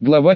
Глава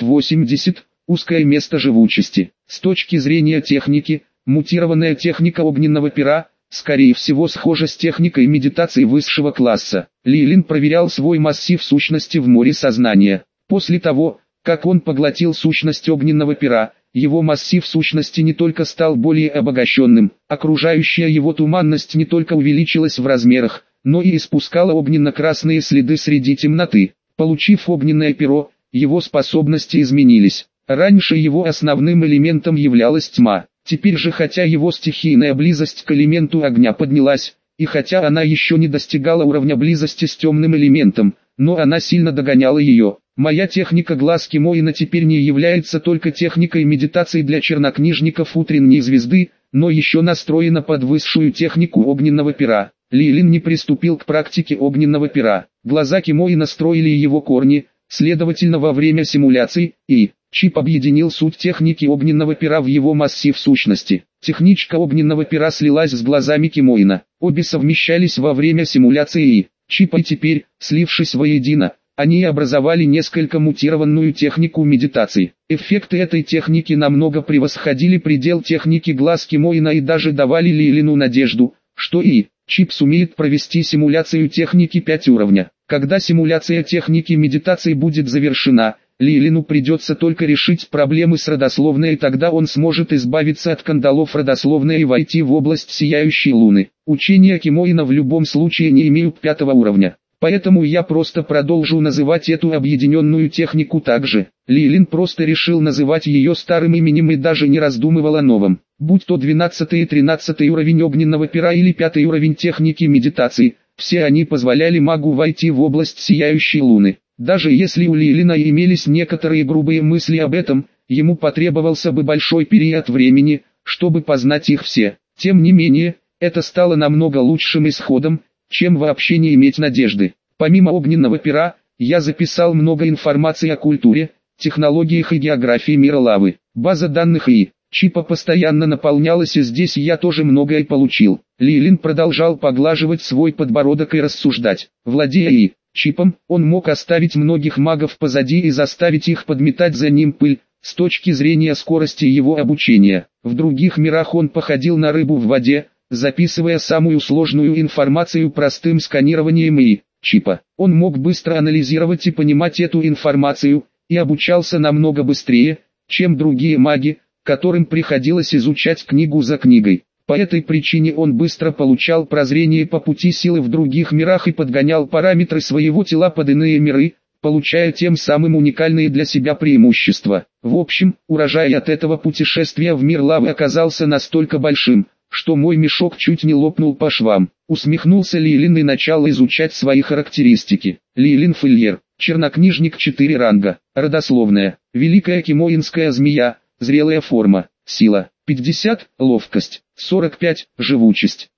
580. Узкое место живучести. С точки зрения техники, мутированная техника огненного пера, скорее всего, схожа с техникой медитации высшего класса. Ли Лин проверял свой массив сущности в море сознания. После того, как он поглотил сущность огненного пера, его массив сущности не только стал более обогащенным, окружающая его туманность не только увеличилась в размерах, но и испускала огненно-красные следы среди темноты. Получив огненное перо, его способности изменились. Раньше его основным элементом являлась тьма. Теперь же, хотя его стихийная близость к элементу огня поднялась, и хотя она еще не достигала уровня близости с темным элементом, но она сильно догоняла ее. Моя техника глаз Кимоина теперь не является только техникой медитации для чернокнижников утренней звезды, но еще настроена под высшую технику огненного пера. Ли Лин не приступил к практике огненного пера. Глаза Кимоина строили его корни, следовательно, во время симуляций, и Чип объединил суть техники огненного пера в его массив сущности. Техничка огненного пера слилась с глазами Кимоина. Обе совмещались во время симуляции и Чипа, и теперь, слившись воедино, они образовали несколько мутированную технику медитации. Эффекты этой техники намного превосходили предел техники глаз Кимоина и даже давали Ли Лину надежду, что и Чип сумеет провести симуляцию техники 5 уровня. Когда симуляция техники медитации будет завершена, Ли Лину придется только решить проблемы с родословной, и тогда он сможет избавиться от кандалов родословной и войти в область сияющей луны. Учения Кимоина в любом случае не имеют 5 уровня. Поэтому я просто продолжу называть эту объединенную технику так же. Ли Лин просто решил называть ее старым именем и даже не раздумывал о новом. Будь то 12 и 13 уровень огненного пера или 5 уровень техники медитации, все они позволяли магу войти в область сияющей луны. Даже если у Ли Лина имелись некоторые грубые мысли об этом, ему потребовался бы большой период времени, чтобы познать их все. Тем не менее, это стало намного лучшим исходом, чем вообще не иметь надежды. Помимо огненного пера, я записал много информации о культуре, технологиях и географии мира лавы. База данных и Чипа постоянно наполнялась, и здесь я тоже многое получил. Ли Лин продолжал поглаживать свой подбородок и рассуждать. Владея и Чипом, он мог оставить многих магов позади и заставить их подметать за ним пыль. С точки зрения скорости его обучения, в других мирах он походил на рыбу в воде, записывая самую сложную информацию простым сканированием и Чипа. Он мог быстро анализировать и понимать эту информацию, и обучался намного быстрее, чем другие маги, которым приходилось изучать книгу за книгой. По этой причине он быстро получал прозрение по пути силы в других мирах и подгонял параметры своего тела под иные миры, получая тем самым уникальные для себя преимущества. В общем, урожай от этого путешествия в мир лавы оказался настолько большим, что мой мешок чуть не лопнул по швам. Усмехнулся Ли Лин и начал изучать свои характеристики. Ли Лин Фильер, чернокнижник 4 ранга, родословная, великая кимоинская змея, зрелая форма, сила, 50, ловкость, 45, живучесть,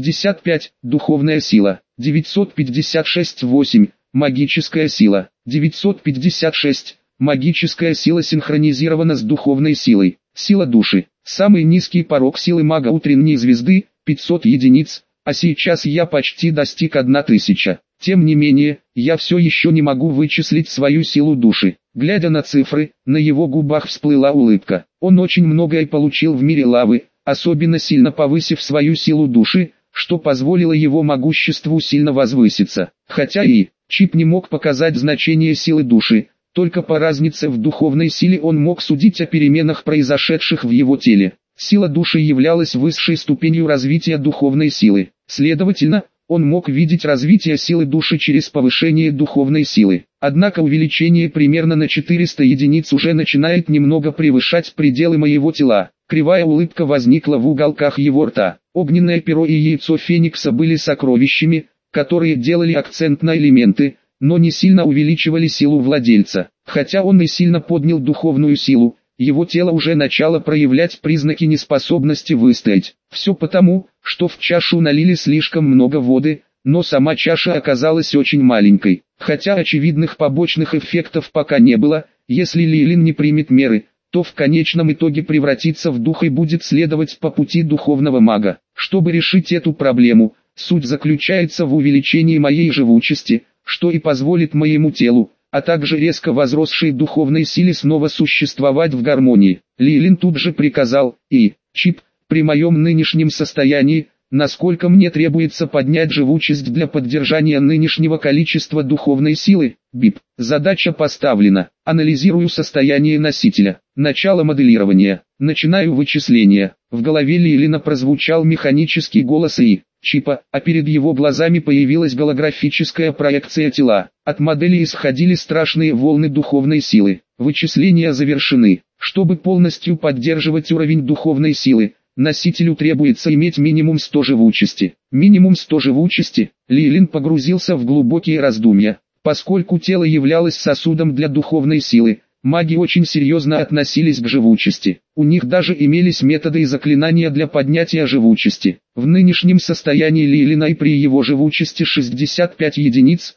65, духовная сила, 956-8, магическая сила, 956, магическая сила синхронизирована с духовной силой, сила души, самый низкий порог силы мага утренней звезды, 500 единиц, а сейчас я почти достиг 1000. Тем не менее, я все еще не могу вычислить свою силу души. Глядя на цифры, на его губах всплыла улыбка. Он очень многое получил в мире лавы, особенно сильно повысив свою силу души, что позволило его могуществу сильно возвыситься. Хотя и Чип не мог показать значение силы души, только по разнице в духовной силе он мог судить о переменах, произошедших в его теле. Сила души являлась высшей ступенью развития духовной силы. Следовательно, он мог видеть развитие силы души через повышение духовной силы. Однако увеличение примерно на 400 единиц уже начинает немного превышать пределы моего тела. Кривая улыбка возникла в уголках его рта. Огненное перо и яйцо Феникса были сокровищами, которые делали акцент на элементы, но не сильно увеличивали силу владельца. Хотя он и сильно поднял духовную силу, его тело уже начало проявлять признаки неспособности выстоять. Все потому, что в чашу налили слишком много воды, но сама чаша оказалась очень маленькой. Хотя очевидных побочных эффектов пока не было, если Ли Лин не примет меры, то в конечном итоге превратится в дух и будет следовать по пути духовного мага. Чтобы решить эту проблему, суть заключается в увеличении моей живучести, что и позволит моему телу, а также резко возросшей духовной силе снова существовать в гармонии. Лилин тут же приказал: «И, Чип, при моем нынешнем состоянии, насколько мне требуется поднять живучесть для поддержания нынешнего количества духовной силы?» Бип. Задача поставлена. Анализирую состояние носителя. Начало моделирования. Начинаю вычисления. В голове Лилина прозвучал механический голос И. Чипа, а перед его глазами появилась голографическая проекция тела. От модели исходили страшные волны духовной силы. Вычисления завершены. Чтобы полностью поддерживать уровень духовной силы, носителю требуется иметь минимум 100 живучести. Минимум 100 живучести. Лилин погрузился в глубокие раздумья. Поскольку тело являлось сосудом для духовной силы, маги очень серьезно относились к живучести. У них даже имелись методы и заклинания для поднятия живучести. В нынешнем состоянии Лилина и при его живучести 65 единиц,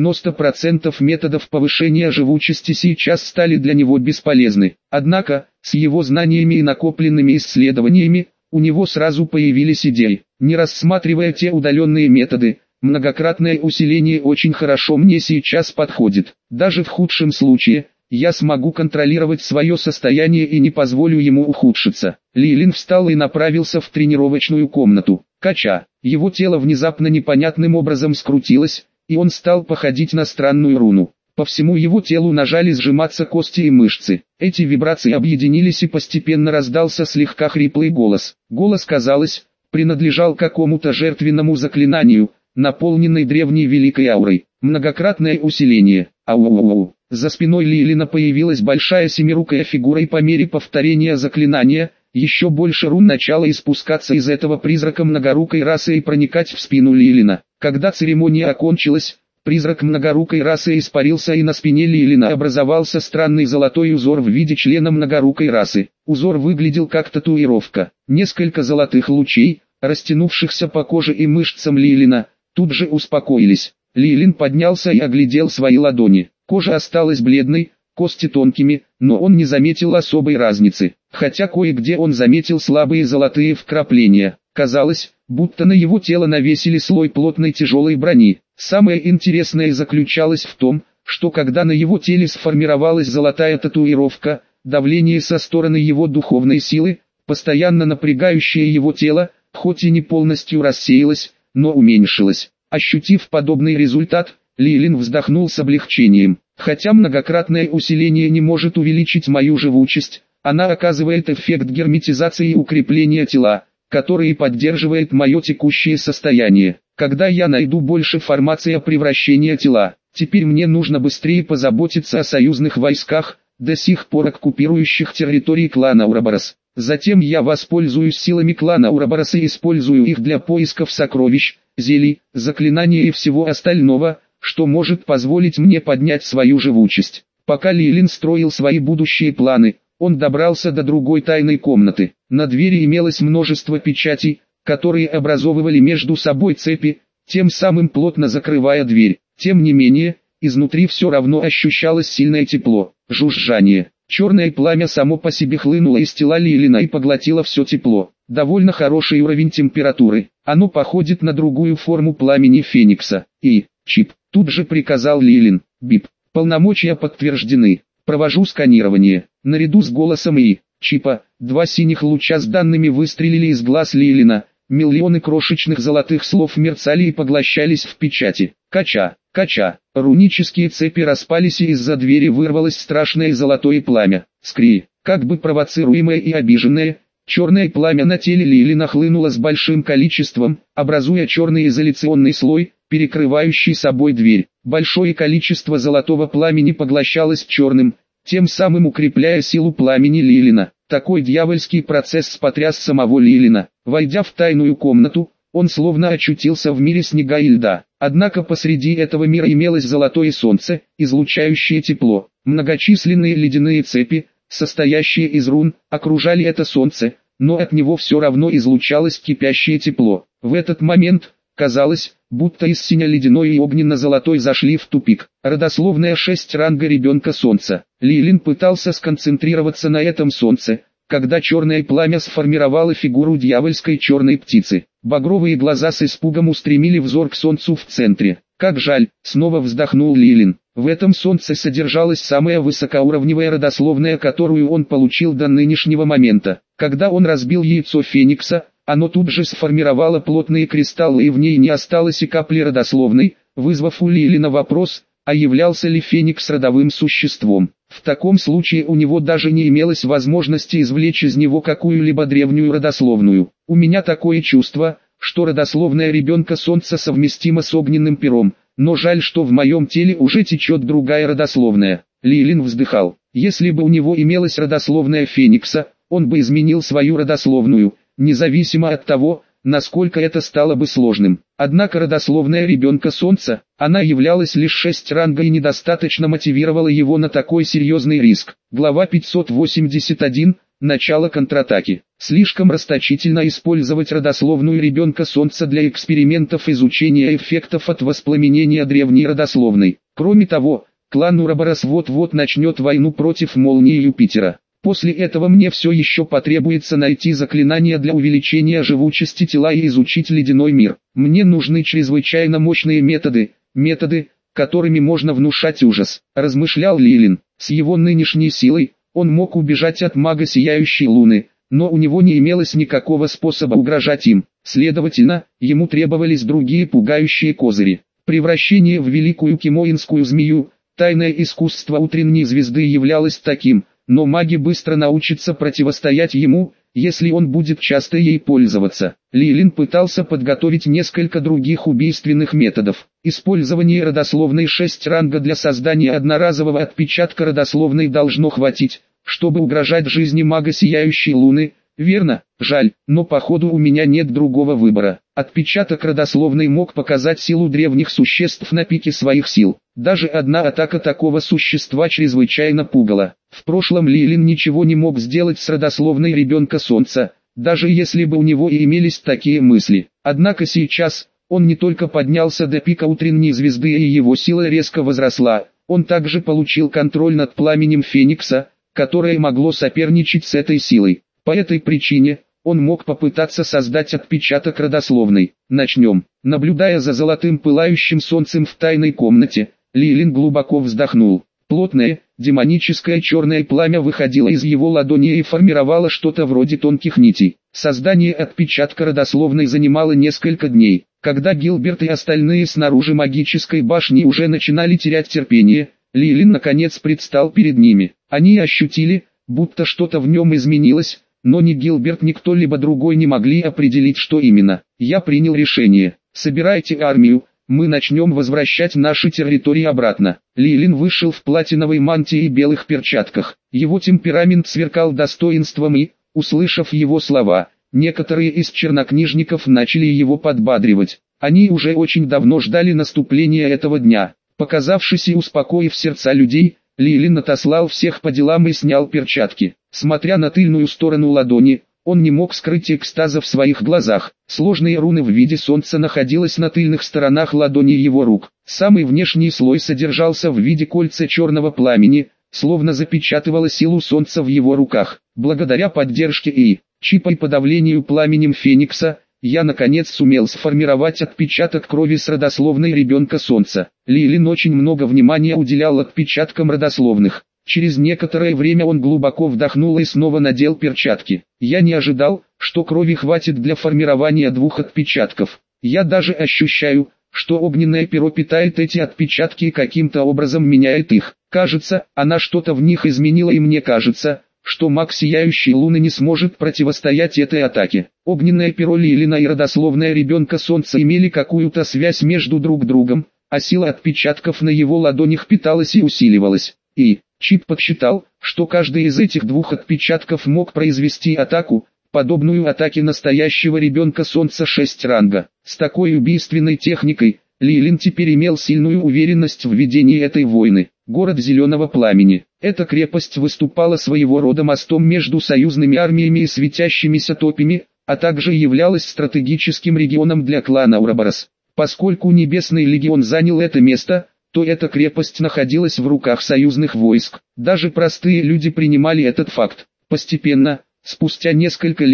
90% методов повышения живучести сейчас стали для него бесполезны. Однако, с его знаниями и накопленными исследованиями, у него сразу появились идеи. Не рассматривая те удаленные методы, многократное усиление очень хорошо мне сейчас подходит. Даже в худшем случае, я смогу контролировать свое состояние и не позволю ему ухудшиться. Лилин встал и направился в тренировочную комнату. Кача. Его тело внезапно непонятным образом скрутилось, и он стал походить на странную руну. По всему его телу нажали сжиматься кости и мышцы. Эти вибрации объединились и постепенно раздался слегка хриплый голос. Голос, казалось, принадлежал какому-то жертвенному заклинанию, наполненной древней великой аурой. Многократное усиление. Ау-ау-ау. За спиной Лилина появилась большая семирукая фигура, и по мере повторения заклинания, еще больше рун начало испускаться из этого призрака многорукой расы и проникать в спину Лилина. Когда церемония окончилась, призрак многорукой расы испарился, и на спине Лилина образовался странный золотой узор в виде члена многорукой расы. Узор выглядел как татуировка. Несколько золотых лучей, растянувшихся по коже и мышцам Лилина, тут же успокоились. Лилин поднялся и оглядел свои ладони. Кожа осталась бледной, кости тонкими, но он не заметил особой разницы. Хотя кое-где он заметил слабые золотые вкрапления. Казалось, будто на его тело навесили слой плотной тяжелой брони. Самое интересное заключалось в том, что когда на его теле сформировалась золотая татуировка, давление со стороны его духовной силы, постоянно напрягающее его тело, хоть и не полностью рассеялось, но уменьшилось. Ощутив подобный результат, Лилин вздохнул с облегчением. Хотя многократное усиление не может увеличить мою живучесть, она оказывает эффект герметизации и укрепления тела, который поддерживает мое текущее состояние. Когда я найду больше формации превращения тела, теперь мне нужно быстрее позаботиться о союзных войсках, до сих пор оккупирующих территории клана Ураборос. Затем я воспользуюсь силами клана Ураборос и использую их для поисков сокровищ, зелий, заклинаний и всего остального, что может позволить мне поднять свою живучесть. Пока Лилин строил свои будущие планы, он добрался до другой тайной комнаты. На двери имелось множество печатей, которые образовывали между собой цепи, тем самым плотно закрывая дверь. Тем не менее, изнутри все равно ощущалось сильное тепло, жужжание. Черное пламя само по себе хлынуло из тела Лилина и поглотило все тепло. Довольно хороший уровень температуры. Оно походит на другую форму пламени Феникса. И, Чип, тут же приказал Лилин. Бип. Полномочия подтверждены. Провожу сканирование. Наряду с голосом И. Чипа, два синих луча с данными выстрелили из глаз Лилина. Миллионы крошечных золотых слов мерцали и поглощались в печати. Кача, кача. Рунические цепи распались, и из-за двери вырвалось страшное золотое пламя. Скри, как бы провоцируемое и обиженное, черное пламя на теле Лилина хлынуло с большим количеством, образуя черный изоляционный слой, перекрывающий собой дверь. Большое количество золотого пламени поглощалось черным, тем самым укрепляя силу пламени Лилина. Такой дьявольский процесс потряс самого Лилина. Войдя в тайную комнату, он словно очутился в мире снега и льда. Однако посреди этого мира имелось золотое солнце, излучающее тепло. Многочисленные ледяные цепи, состоящие из рун, окружали это солнце, но от него все равно излучалось кипящее тепло. В этот момент, казалось, будто из сине-ледяной и огненно-золотой зашли в тупик. Родословная 6 ранга ребенка солнца. Лилин пытался сконцентрироваться на этом солнце, когда черное пламя сформировало фигуру дьявольской черной птицы. Багровые глаза с испугом устремили взор к солнцу в центре. Как жаль, снова вздохнул Лилин. В этом солнце содержалась самая высокоуровневая родословная, которую он получил до нынешнего момента. Когда он разбил яйцо Феникса, оно тут же сформировало плотные кристаллы, и в ней не осталось и капли родословной, вызвав у Лилина вопрос, а являлся ли Феникс родовым существом. В таком случае у него даже не имелось возможности извлечь из него какую-либо древнюю родословную. У меня такое чувство, что родословная ребенка Солнца совместима с огненным пером, но жаль, что в моем теле уже течет другая родословная. Лилин вздыхал. Если бы у него имелась родословная Феникса, он бы изменил свою родословную, независимо от того, насколько это стало бы сложным. Однако родословная ребенка Солнца, она являлась лишь 6 ранга и недостаточно мотивировала его на такой серьезный риск. Глава 581. Начало контратаки. Слишком расточительно использовать родословную ребенка Солнца для экспериментов изучения эффектов от воспламенения древней родословной. Кроме того, клан Ураборос вот-вот начнет войну против молнии Юпитера. После этого мне все еще потребуется найти заклинания для увеличения живучести тела и изучить ледяной мир. Мне нужны чрезвычайно мощные методы, которыми можно внушать ужас, размышлял Лилин. С его нынешней силой, он мог убежать от мага Сияющей Луны, но у него не имелось никакого способа угрожать им. Следовательно, ему требовались другие пугающие козыри. Превращение в великую кимоинскую змею, тайное искусство утренней звезды являлось таким, но маги быстро научатся противостоять ему, если он будет часто ей пользоваться. Лилин пытался подготовить несколько других убийственных методов. Использование родословной 6 ранга для создания одноразового отпечатка родословной должно хватить, чтобы угрожать жизни мага Сияющей Луны. Верно, жаль, но походу у меня нет другого выбора. Отпечаток родословной мог показать силу древних существ на пике своих сил. Даже одна атака такого существа чрезвычайно пугала. В прошлом Лилин ничего не мог сделать с родословной ребенка Солнца, даже если бы у него и имелись такие мысли. Однако сейчас, он не только поднялся до пика утренней звезды и его сила резко возросла, он также получил контроль над пламенем Феникса, которое могло соперничать с этой силой. По этой причине, он мог попытаться создать отпечаток родословной. Начнем. Наблюдая за золотым пылающим солнцем в тайной комнате, Лилин глубоко вздохнул. Плотное, демоническое черное пламя выходило из его ладони и формировало что-то вроде тонких нитей. Создание отпечатка родословной занимало несколько дней. Когда Гилберт и остальные снаружи магической башни уже начинали терять терпение, Лилин наконец предстал перед ними. Они ощутили, будто что-то в нем изменилось, но ни Гилберт, ни кто-либо другой не могли определить, что именно. Я принял решение. Собирайте армию, мы начнем возвращать наши территории обратно. Лилин вышел в платиновой мантии и белых перчатках. Его темперамент сверкал достоинством и, услышав его слова, некоторые из чернокнижников начали его подбадривать. Они уже очень давно ждали наступления этого дня. Показавшись и успокоив сердца людей, Лилин отослал всех по делам и снял перчатки. Смотря на тыльную сторону ладони, он не мог скрыть экстаза в своих глазах. Сложные руны в виде солнца находились на тыльных сторонах ладони его рук. Самый внешний слой содержался в виде кольца черного пламени, словно запечатывало силу солнца в его руках. Благодаря поддержке и чипа и подавлению пламенем Феникса, я наконец сумел сформировать отпечаток крови с родословной ребенка Солнца. Лилин очень много внимания уделял отпечаткам родословных. Через некоторое время он глубоко вдохнул и снова надел перчатки. Я не ожидал, что крови хватит для формирования 2 отпечатков. Я даже ощущаю, что огненное перо питает эти отпечатки и каким-то образом меняет их. Кажется, она что-то в них изменила, и мне кажется, что маг Сияющей Луны не сможет противостоять этой атаке. Огненное перо Лилина и родословная ребенка Солнца имели какую-то связь между друг другом, а сила отпечатков на его ладонях питалась и усиливалась. И Чип подсчитал, что каждый из этих 2 отпечатков мог произвести атаку, подобную атаке настоящего ребенка Солнца 6 ранга. С такой убийственной техникой, Лилин теперь имел сильную уверенность в ведении этой войны. Город Зеленого Пламени. Эта крепость выступала своего рода мостом между союзными армиями и светящимися топями, а также являлась стратегическим регионом для клана Ураборос. Поскольку Небесный легион занял это место, то эта крепость находилась в руках союзных войск. Даже простые люди принимали этот факт. Постепенно, спустя несколько лет,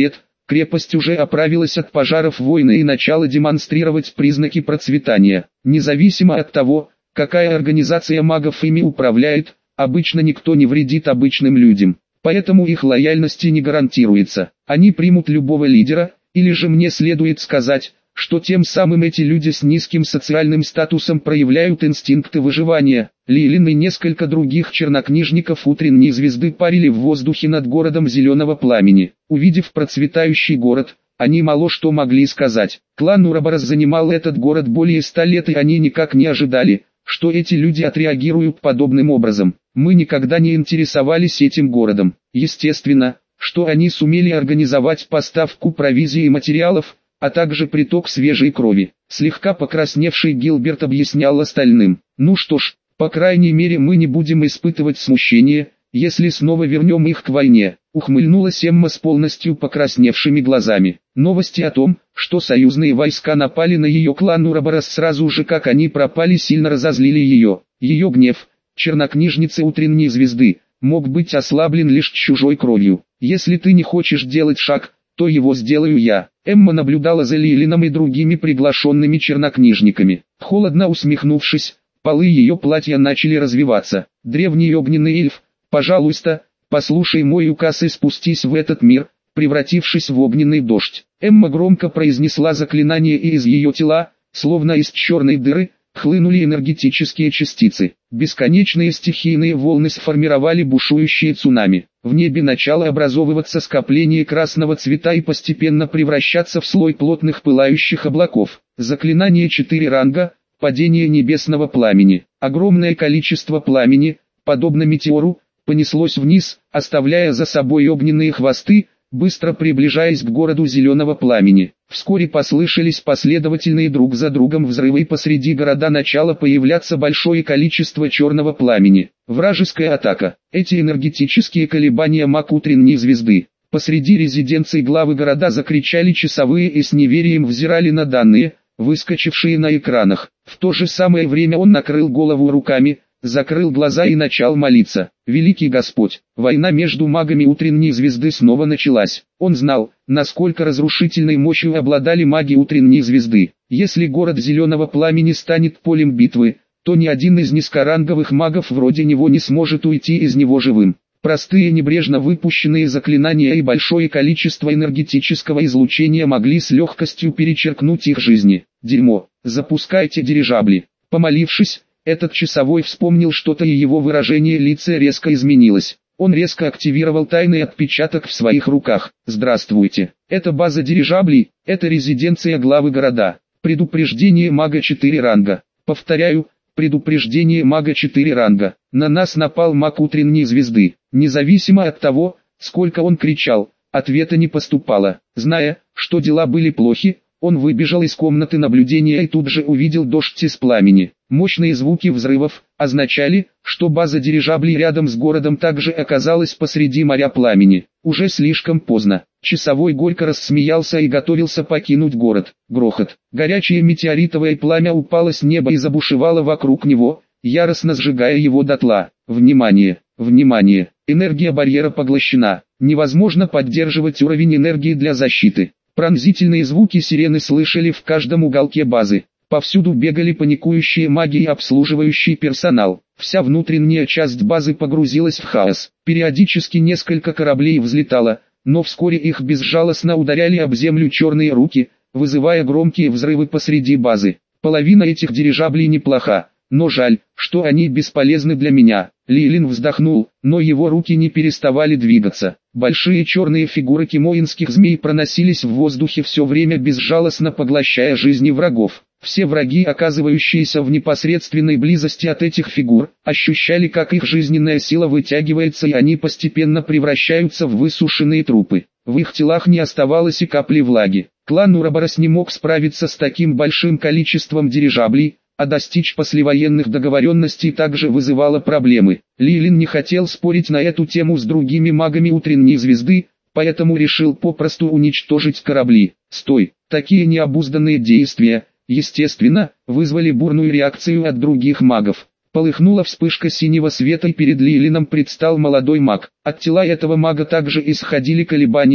Крепость уже оправилась от пожаров войны и начала демонстрировать признаки процветания. Независимо от того, какая организация магов ими управляет, обычно никто не вредит обычным людям. Поэтому их лояльности не гарантируется. Они примут любого лидера, или же мне следует сказать, что тем самым эти люди с низким социальным статусом проявляют инстинкты выживания. Лилин и несколько других чернокнижников утренней звезды парили в воздухе над городом зеленого пламени. Увидев процветающий город, они мало что могли сказать. Клан Ураборос занимал этот город более 100 лет, и они никак не ожидали, что эти люди отреагируют подобным образом. Мы никогда не интересовались этим городом. Естественно, что они сумели организовать поставку провизии и материалов, а также приток свежей крови. Слегка покрасневший Гилберт объяснял остальным: ну что ж, по крайней мере мы не будем испытывать смущение, если снова вернем их к войне. Ухмыльнулась Эмма с полностью покрасневшими глазами. Новости о том, что союзные войска напали на ее клан Ураборос сразу же как они пропали, сильно разозлили ее. Ее гнев, чернокнижницы утренней звезды, мог быть ослаблен лишь чужой кровью. Если ты не хочешь делать шаг, то его сделаю я. Эмма наблюдала за Лилином и другими приглашенными чернокнижниками. Холодно усмехнувшись, полы ее платья начали развиваться. Древний огненный эльф, пожалуйста, послушай мой указ и спустись в этот мир, превратившись в огненный дождь. Эмма громко произнесла заклинание, и из ее тела, словно из черной дыры, хлынули энергетические частицы. Бесконечные стихийные волны сформировали бушующие цунами. В небе начало образовываться скопление красного цвета и постепенно превращаться в слой плотных пылающих облаков. Заклинание 4 ранга, падение небесного пламени. Огромное количество пламени, подобно метеору, понеслось вниз, оставляя за собой огненные хвосты, быстро приближаясь к городу зеленого пламени. Вскоре послышались последовательные друг за другом взрывы, и посреди города начало появляться большое количество черного пламени. Вражеская атака. Эти энергетические колебания маг утренней звезды. Посреди резиденции главы города закричали часовые и с неверием взирали на данные, выскочившие на экранах. В то же самое время он накрыл голову руками, закрыл глаза и начал молиться. Великий Господь, война между магами утренней звезды снова началась. Он знал, насколько разрушительной мощью обладали маги утренней звезды. Если город зеленого пламени станет полем битвы, то ни один из низкоранговых магов вроде него не сможет уйти из него живым. Простые небрежно выпущенные заклинания и большое количество энергетического излучения могли с легкостью перечеркнуть их жизни. Дерьмо, запускайте дирижабли. Помолившись, этот часовой вспомнил что-то, и его выражение лица резко изменилось. Он резко активировал тайный отпечаток в своих руках. Здравствуйте. Это база дирижаблей, это резиденция главы города. Предупреждение мага 4 ранга. Повторяю, предупреждение мага 4 ранга. На нас напал маг утренней звезды. Независимо от того, сколько он кричал, ответа не поступало. Зная, что дела были плохи, он выбежал из комнаты наблюдения и тут же увидел дождь из пламени. Мощные звуки взрывов означали, что база дирижаблей рядом с городом также оказалась посреди моря пламени. Уже слишком поздно. Часовой горько рассмеялся и готовился покинуть город. Грохот. Горячее метеоритовое пламя упало с неба и забушевало вокруг него, яростно сжигая его дотла. Внимание! Внимание! Энергия барьера поглощена. Невозможно поддерживать уровень энергии для защиты. Пронзительные звуки сирены слышали в каждом уголке базы. Повсюду бегали паникующие маги и обслуживающий персонал. Вся внутренняя часть базы погрузилась в хаос. Периодически несколько кораблей взлетало, но вскоре их безжалостно ударяли об землю черные руки, вызывая громкие взрывы посреди базы. Половина этих дирижаблей неплоха, но жаль, что они бесполезны для меня. Лилин вздохнул, но его руки не переставали двигаться. Большие черные фигуры кимоинских змей проносились в воздухе все время, безжалостно поглощая жизни врагов. Все враги, оказывающиеся в непосредственной близости от этих фигур, ощущали, как их жизненная сила вытягивается, и они постепенно превращаются в высушенные трупы. В их телах не оставалось и капли влаги. Клан Ураборос не мог справиться с таким большим количеством дирижаблей, а достичь послевоенных договоренностей также вызывало проблемы. Лилин не хотел спорить на эту тему с другими магами утренней звезды, поэтому решил попросту уничтожить корабли. Стой! Такие необузданные действия, естественно, вызвали бурную реакцию от других магов. Полыхнула вспышка синего света, и перед Лилином предстал молодой маг. От тела этого мага также исходили колебания,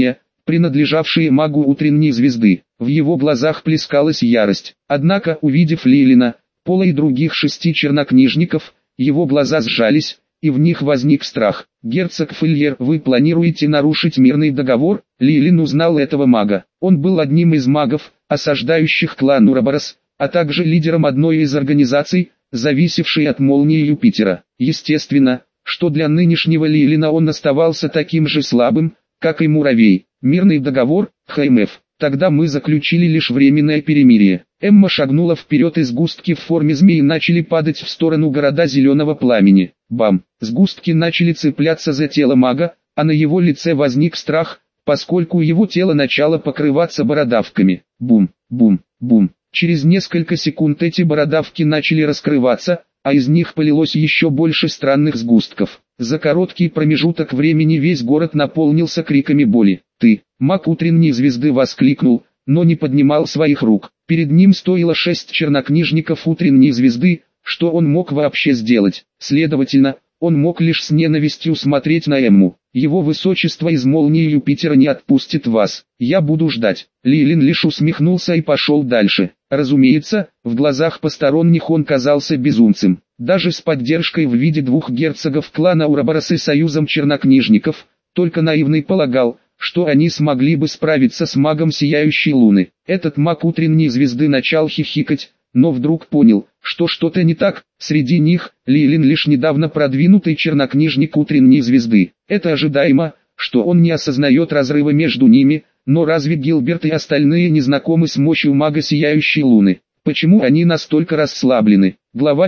принадлежавшие магу утренней звезды. В его глазах плескалась ярость. Однако, увидев Лейлина, Пола и других 6 чернокнижников, его глаза сжались, и в них возник страх. «Герцог Фильер, вы планируете нарушить мирный договор?» Лейлин узнал этого мага. Он был одним из магов, осаждающих клан Ураборос, а также лидером одной из организаций, зависевшей от молнии Юпитера. Естественно, что для нынешнего Лейлина он оставался таким же слабым, как и муравей. Мирный договор, ХМФ. Тогда мы заключили лишь временное перемирие. Эмма шагнула вперед, и сгустки в форме змеи начали падать в сторону города зеленого пламени. Бам! Сгустки начали цепляться за тело мага, а на его лице возник страх, поскольку его тело начало покрываться бородавками. Бум, бум, бум. Через несколько секунд эти бородавки начали раскрываться, а из них полилось еще больше странных сгустков. За короткий промежуток времени весь город наполнился криками боли. «Ты!» Маг утренней звезды воскликнул, но не поднимал своих рук. Перед ним стояло 6 чернокнижников утренней звезды, что он мог вообще сделать? Следовательно, он мог лишь с ненавистью смотреть на Эмму. Его высочество из молнии Юпитера не отпустит вас. Я буду ждать. Лейлин лишь усмехнулся и пошел дальше. Разумеется, в глазах посторонних он казался безумцем. Даже с поддержкой в виде 2 герцогов клана Ураборос и союзом чернокнижников, только наивный полагал, что они смогли бы справиться с магом Сияющей Луны. Этот маг утренней звезды начал хихикать, но вдруг понял, что что-то не так. Среди них, Лейлин лишь недавно продвинутый чернокнижник утренней звезды. Это ожидаемо, что он не осознает разрыва между ними, но разве Гилберт и остальные не знакомы с мощью мага Сияющей Луны? Почему они настолько расслаблены? Глава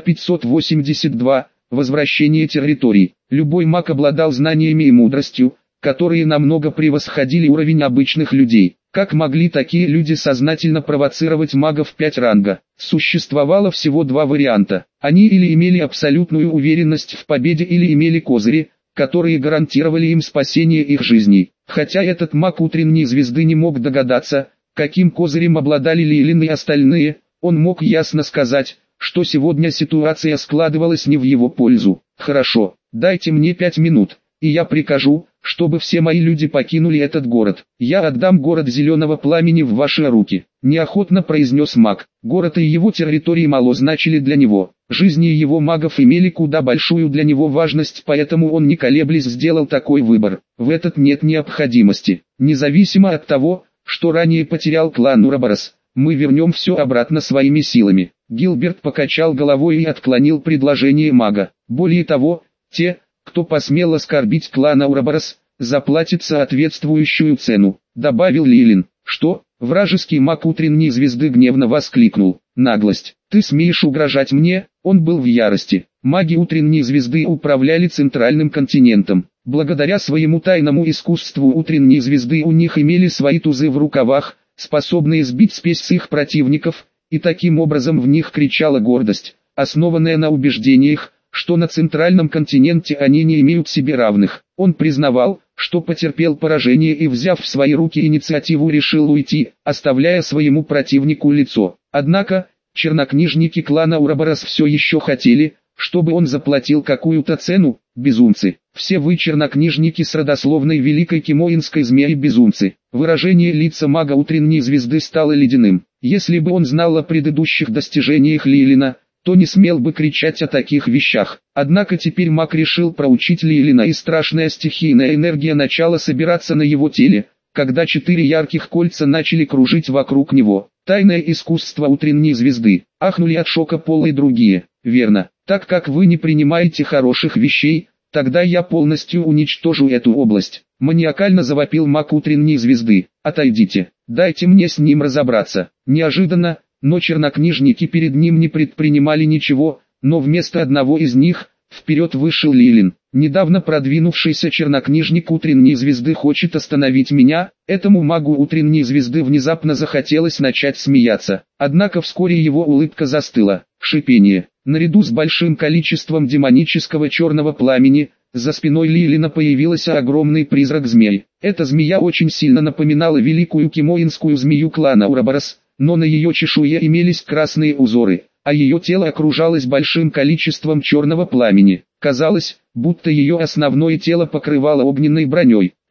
582. Возвращение территорий. Любой маг обладал знаниями и мудростью, которые намного превосходили уровень обычных людей. Как могли такие люди сознательно провоцировать магов 5 ранга? Существовало всего 2 варианта. Они или имели абсолютную уверенность в победе, или имели козыри, которые гарантировали им спасение их жизней. Хотя этот маг утренней звезды не мог догадаться, каким козырем обладали Лейлин и остальные, он мог ясно сказать, что сегодня ситуация складывалась не в его пользу. «Хорошо, дайте мне 5 минут, и я прикажу, чтобы все мои люди покинули этот город. Я отдам город зеленого пламени в ваши руки», — неохотно произнес маг. Город и его территории мало значили для него. Жизни его магов имели куда большую для него важность, поэтому он не колеблясь сделал такой выбор. В этот нет необходимости. Независимо от того, что ранее потерял клан Ураборос, мы вернем все обратно своими силами. Гилберт покачал головой и отклонил предложение мага. Более того, те, кто посмел оскорбить клан Ураборос, заплатит соответствующую цену, добавил Лейлин. Что? Вражеский маг утренней звезды гневно воскликнул. Наглость! Ты смеешь угрожать мне? Он был в ярости. Маги утренней звезды управляли центральным континентом. Благодаря своему тайному искусству утренней звезды у них имели свои тузы в рукавах, способные сбить спесь с их противников, и таким образом в них кричала гордость, основанная на убеждениях, что на центральном континенте они не имеют себе равных. Он признавал, что потерпел поражение и, взяв в свои руки инициативу, решил уйти, оставляя своему противнику лицо. Однако, чернокнижники клана Ураборос все еще хотели, чтобы он заплатил какую-то цену. Безумцы. Все вы чернокнижники с родословной великой кимоинской змеи безумцы. Выражение лица мага утренней звезды стало ледяным. Если бы он знал о предыдущих достижениях Лейлина, то не смел бы кричать о таких вещах. Однако теперь маг решил проучить Лейлина, и страшная стихийная энергия начала собираться на его теле, когда 4 ярких кольца начали кружить вокруг него. Тайное искусство утренней звезды. Ахнули от шока Пола и другие. Верно. Так как вы не принимаете хороших вещей, тогда я полностью уничтожу эту область. Маниакально завопил маг утренней звезды. Отойдите. Дайте мне с ним разобраться. Неожиданно, но чернокнижники перед ним не предпринимали ничего, но вместо одного из них, вперед вышел Лейлин. Недавно продвинувшийся чернокнижник утренней звезды хочет остановить меня. Этому магу утренней звезды внезапно захотелось начать смеяться. Однако вскоре его улыбка застыла. Шипение. Наряду с большим количеством демонического черного пламени, за спиной Лейлина появился огромный призрак змей. Эта змея очень сильно напоминала великую кимоинскую змею клана Ураборос, но на ее чешуе имелись красные узоры, а ее тело окружалось большим количеством черного пламени. Казалось, будто ее основное тело покрывало огненной броней.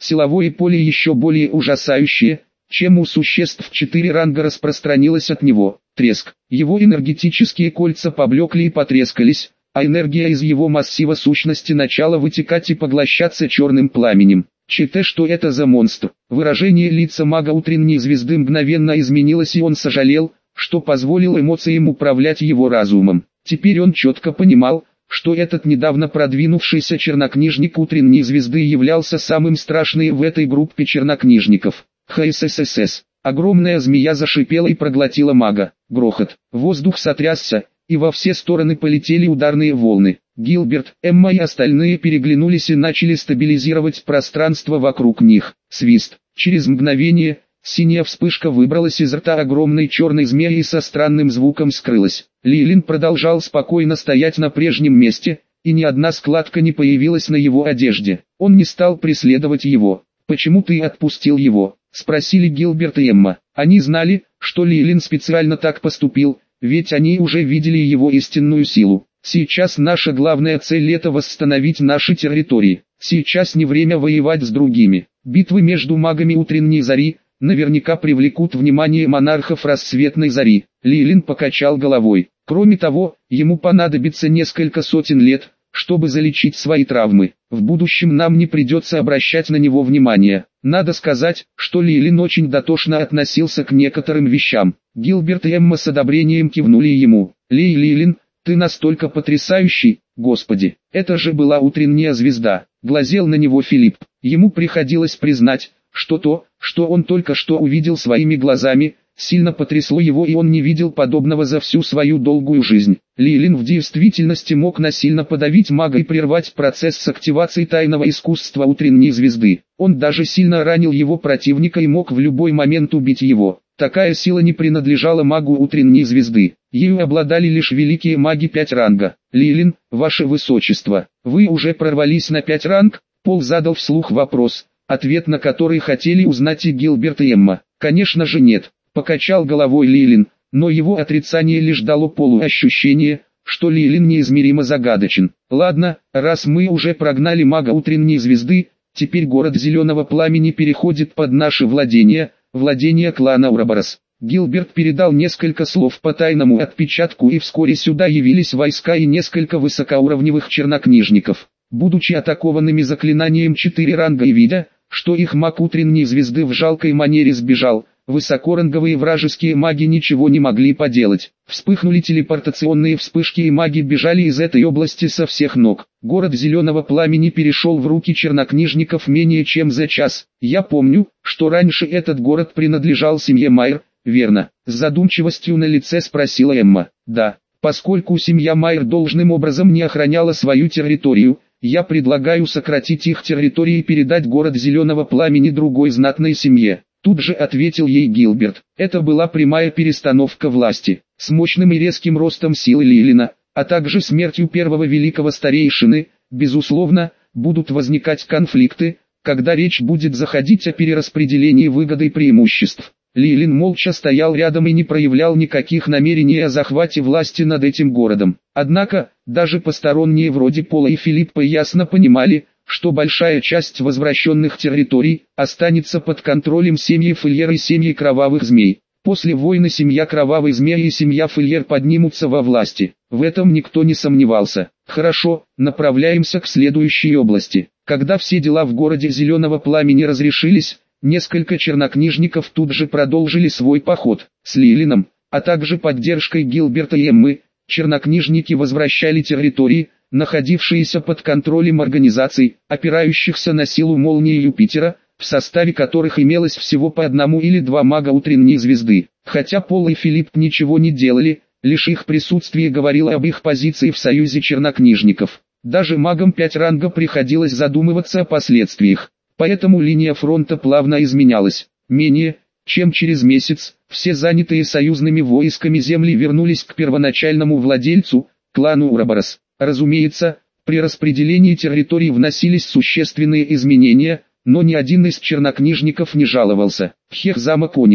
Силовое поле еще более ужасающее, чем у существ 4 ранга, распространилось от него. Треск. Его энергетические кольца поблекли и потрескались, а энергия из его массива сущности начала вытекать и поглощаться черным пламенем. ЧТ, что это за монстр? Выражение лица мага утренней звезды мгновенно изменилось, и он сожалел, что позволил эмоциям управлять его разумом. Теперь он четко понимал, что этот недавно продвинувшийся чернокнижник утренней звезды являлся самым страшным в этой группе чернокнижников. ХССС. Огромная змея зашипела и проглотила мага. Грохот. Воздух сотрясся, и во все стороны полетели ударные волны. Гилберт, Эмма и остальные переглянулись и начали стабилизировать пространство вокруг них. Свист. Через мгновение, синяя вспышка выбралась из рта огромной черной змеи и со странным звуком скрылась. Лилин продолжал спокойно стоять на прежнем месте, и ни одна складка не появилась на его одежде. Он не стал преследовать его. «Почему ты отпустил его?» — спросили Гилберт и Эмма. Они знали, что Лилин специально так поступил, ведь они уже видели его истинную силу. «Сейчас наша главная цель — это восстановить наши территории. Сейчас не время воевать с другими. Битвы между магами утренней зари наверняка привлекут внимание монархов рассветной зари». Лилин покачал головой. «Кроме того, ему понадобится несколько сотен лет, чтобы залечить свои травмы. В будущем нам не придется обращать на него внимание». Надо сказать, что Лилин очень дотошно относился к некоторым вещам. Гилберт и Эмма с одобрением кивнули ему. «Лилин, ты настолько потрясающий, господи, это же была утренняя звезда», — глазел на него Филипп. Ему приходилось признать, что то, что он только что увидел своими глазами, сильно потрясло его, и он не видел подобного за всю свою долгую жизнь. Лилин в действительности мог насильно подавить мага и прервать процесс с активацией тайного искусства утренней звезды. Он даже сильно ранил его противника и мог в любой момент убить его. Такая сила не принадлежала магу утренней звезды. Ею обладали лишь великие маги 5 ранга. «Лилин, ваше высочество, вы уже прорвались на 5 ранг?» Пол задал вслух вопрос, ответ на который хотели узнать и Гилберт и Эмма. «Конечно же нет», — покачал головой Лилин, но его отрицание лишь дало Полу ощущение, что Лилин неизмеримо загадочен. «Ладно, раз мы уже прогнали мага утренней звезды, теперь город Зеленого Пламени переходит под наше владение клана Ураборос». Гилберт передал несколько слов по тайному отпечатку, и вскоре сюда явились войска и несколько высокоуровневых чернокнижников. Будучи атакованными заклинанием 4 ранга и видя, что их маг утренней звезды в жалкой манере сбежал, высокоранговые вражеские маги ничего не могли поделать. Вспыхнули телепортационные вспышки, и маги бежали из этой области со всех ног. Город Зеленого Пламени перешел в руки чернокнижников менее чем за час. «Я помню, что раньше этот город принадлежал семье Майер, верно?» С задумчивостью на лице спросила Эмма. «Да, поскольку семья Майер должным образом не охраняла свою территорию, я предлагаю сократить их территории и передать город Зеленого Пламени другой знатной семье». Тут же ответил ей Гилберт. Это была прямая перестановка власти. С мощным и резким ростом силы Лилина, а также смертью первого великого старейшины, безусловно, будут возникать конфликты, когда речь будет заходить о перераспределении выгод и преимуществ. Лилин молча стоял рядом и не проявлял никаких намерений о захвате власти над этим городом. Однако, даже посторонние вроде Пола и Филиппа ясно понимали, что большая часть возвращенных территорий останется под контролем семьи Фольер и семьи Кровавых Змей. После войны семья Кровавой Змеи и семья Фольер поднимутся во власти. В этом никто не сомневался. Хорошо, направляемся к следующей области. Когда все дела в городе Зеленого Пламени разрешились, несколько чернокнижников тут же продолжили свой поход. С Лилином, а также поддержкой Гилберта и Эммы, чернокнижники возвращали территории, находившиеся под контролем организаций, опирающихся на силу молнии Юпитера, в составе которых имелось всего по 1 или 2 мага утренней звезды. Хотя Пол и Филипп ничего не делали, лишь их присутствие говорило об их позиции в союзе чернокнижников. Даже магам 5 ранга приходилось задумываться о последствиях, поэтому линия фронта плавно изменялась. Менее чем через месяц, все занятые союзными войсками земли вернулись к первоначальному владельцу, клану Ураборос. Разумеется, при распределении территорий вносились существенные изменения, но ни один из чернокнижников не жаловался. Замок Оникса.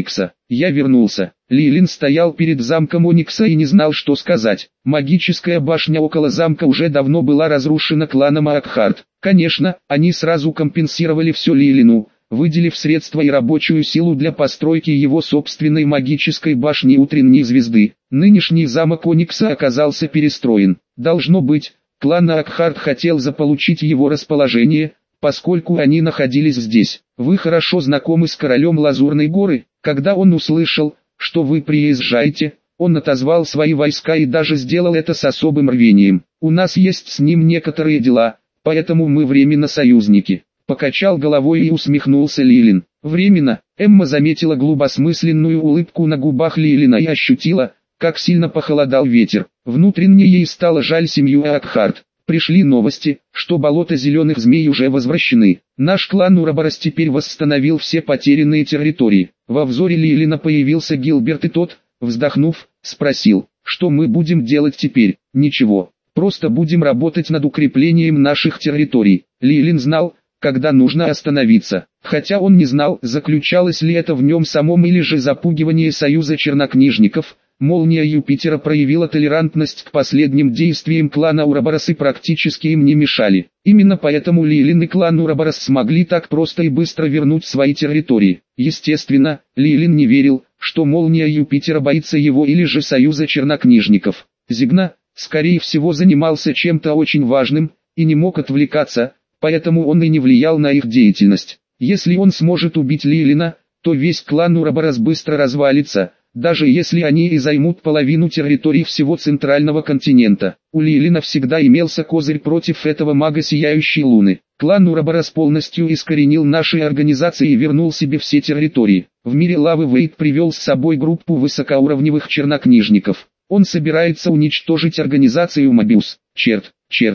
Я вернулся. Лилин стоял перед замком Оникса и не знал, что сказать. Магическая башня около замка уже давно была разрушена кланом Аакхарт. Конечно, они сразу компенсировали все Лилину, выделив средства и рабочую силу для постройки его собственной магической башни утренней звезды. Нынешний замок Оникса оказался перестроен. Должно быть, клан Аакхарт хотел заполучить его расположение, поскольку они находились здесь. Вы хорошо знакомы с королем Лазурной горы. Когда он услышал, что вы приезжаете, он отозвал свои войска и даже сделал это с особым рвением. У нас есть с ним некоторые дела, поэтому мы временно союзники. Покачал головой и усмехнулся Лилин. Временно. Эмма заметила глубосмысленную улыбку на губах Лилина и ощутила, как сильно похолодал ветер. Внутренне ей стало жаль семью Аакхарт. Пришли новости, что болото зеленых змей уже возвращены. Наш клан Ураборос теперь восстановил все потерянные территории. Во взоре Лилина появился Гилберт и тот, вздохнув, спросил, что мы будем делать теперь. Ничего, просто будем работать над укреплением наших территорий. Лилин знал, когда нужно остановиться, хотя он не знал, заключалось ли это в нем самом или же запугивание союза чернокнижников. Молния Юпитера проявила толерантность к последним действиям клана Ураборос и практически им не мешали. Именно поэтому Лилин и клан Ураборос смогли так просто и быстро вернуть свои территории. Естественно, Лилин не верил, что молния Юпитера боится его или же союза чернокнижников. Зигна, скорее всего, занимался чем-то очень важным и не мог отвлекаться, поэтому он и не влиял на их деятельность. Если он сможет убить Лилина, то весь клан Ураборос быстро развалится, даже если они и займут половину территории всего центрального континента. У Лилина всегда имелся козырь против этого мага Сияющей Луны. Клан Ураборос полностью искоренил наши организации и вернул себе все территории. В мире лавы Вейд привел с собой группу высокоуровневых чернокнижников. Он собирается уничтожить организацию Мобиус. Черт.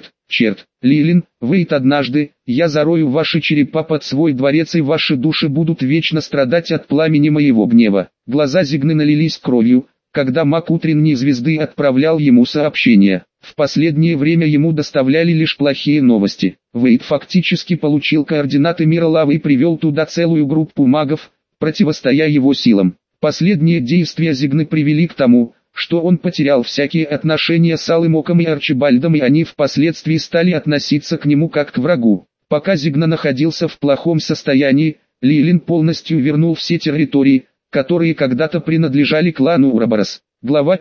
Лилин, Вейд, однажды, я зарою ваши черепа под свой дворец и ваши души будут вечно страдать от пламени моего гнева. Глаза Зигны налились кровью, когда маг утренней звезды отправлял ему сообщения. В последнее время ему доставляли лишь плохие новости. Вейд фактически получил координаты мира лавы и привел туда целую группу магов, противостоя его силам. Последние действия Зигны привели к тому, что он потерял всякие отношения с Алым Оком и Арчибальдом, и они впоследствии стали относиться к нему как к врагу. Пока Зигна находился в плохом состоянии, Лилин полностью вернул все территории, которые когда-то принадлежали клану Ураборос. Глава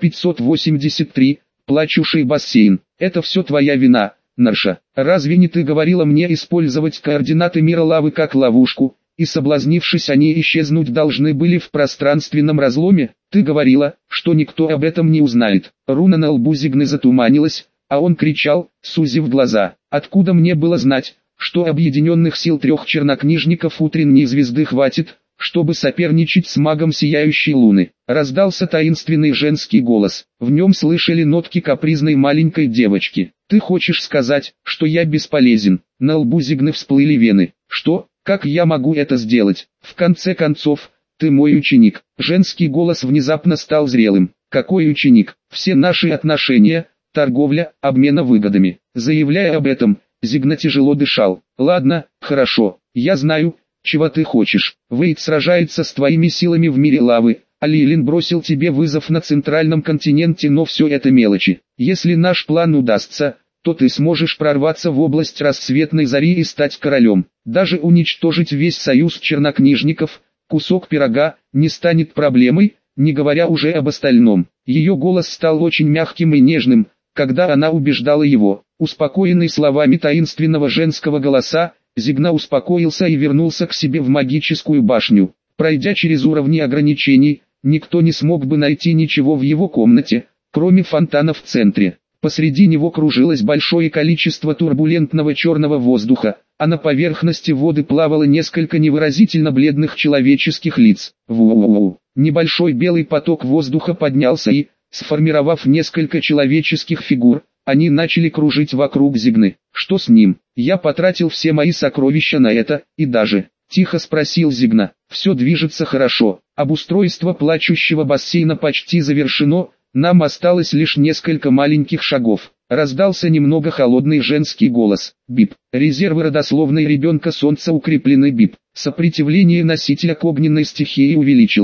583. Плачущий бассейн. Это все твоя вина, Нарша. Разве не ты говорила мне использовать координаты мира лавы как ловушку, и соблазнившись они исчезнуть должны были в пространственном разломе? Ты говорила, что никто об этом не узнает. Руна на лбу Зигны затуманилась, а он кричал, сузив глаза. Откуда мне было знать, что объединенных сил трех чернокнижников утренней звезды хватит, чтобы соперничать с магом Сияющей Луны? Раздался таинственный женский голос. В нем слышали нотки капризной маленькой девочки. Ты хочешь сказать, что я бесполезен? На лбу Зигны всплыли вены. Что? Как я могу это сделать? В конце концов, ты мой ученик. Женский голос внезапно стал зрелым. Какой ученик? Все наши отношения, торговля, обмена выгодами. Заявляя об этом, Зигна тяжело дышал. Ладно, хорошо, я знаю, чего ты хочешь. Вейд сражается с твоими силами в мире лавы, а Лилин бросил тебе вызов на центральном континенте, но все это мелочи. Если наш план удастся, то ты сможешь прорваться в область рассветной зари и стать королем. Даже уничтожить весь союз чернокнижников, кусок пирога, не станет проблемой, не говоря уже об остальном. Ее голос стал очень мягким и нежным, когда она убеждала его. Успокоенный словами таинственного женского голоса, Зигна успокоился и вернулся к себе в магическую башню. Пройдя через уровни ограничений, никто не смог бы найти ничего в его комнате, кроме фонтана в центре. Посреди него кружилось большое количество турбулентного черного воздуха, а на поверхности воды плавало несколько невыразительно бледных человеческих лиц. Ву-ву-ву. Небольшой белый поток воздуха поднялся и, сформировав несколько человеческих фигур, они начали кружить вокруг Зигны. Что с ним? Я потратил все мои сокровища на это, и даже... Тихо спросил Зигна. Все движется хорошо. Обустройство плачущего бассейна почти завершено. Нам осталось лишь несколько маленьких шагов. Раздался немного холодный женский голос. Бип. Резервы родословной ребенка солнца укреплены. Бип. Сопротивление носителя к огненной стихии увеличилось.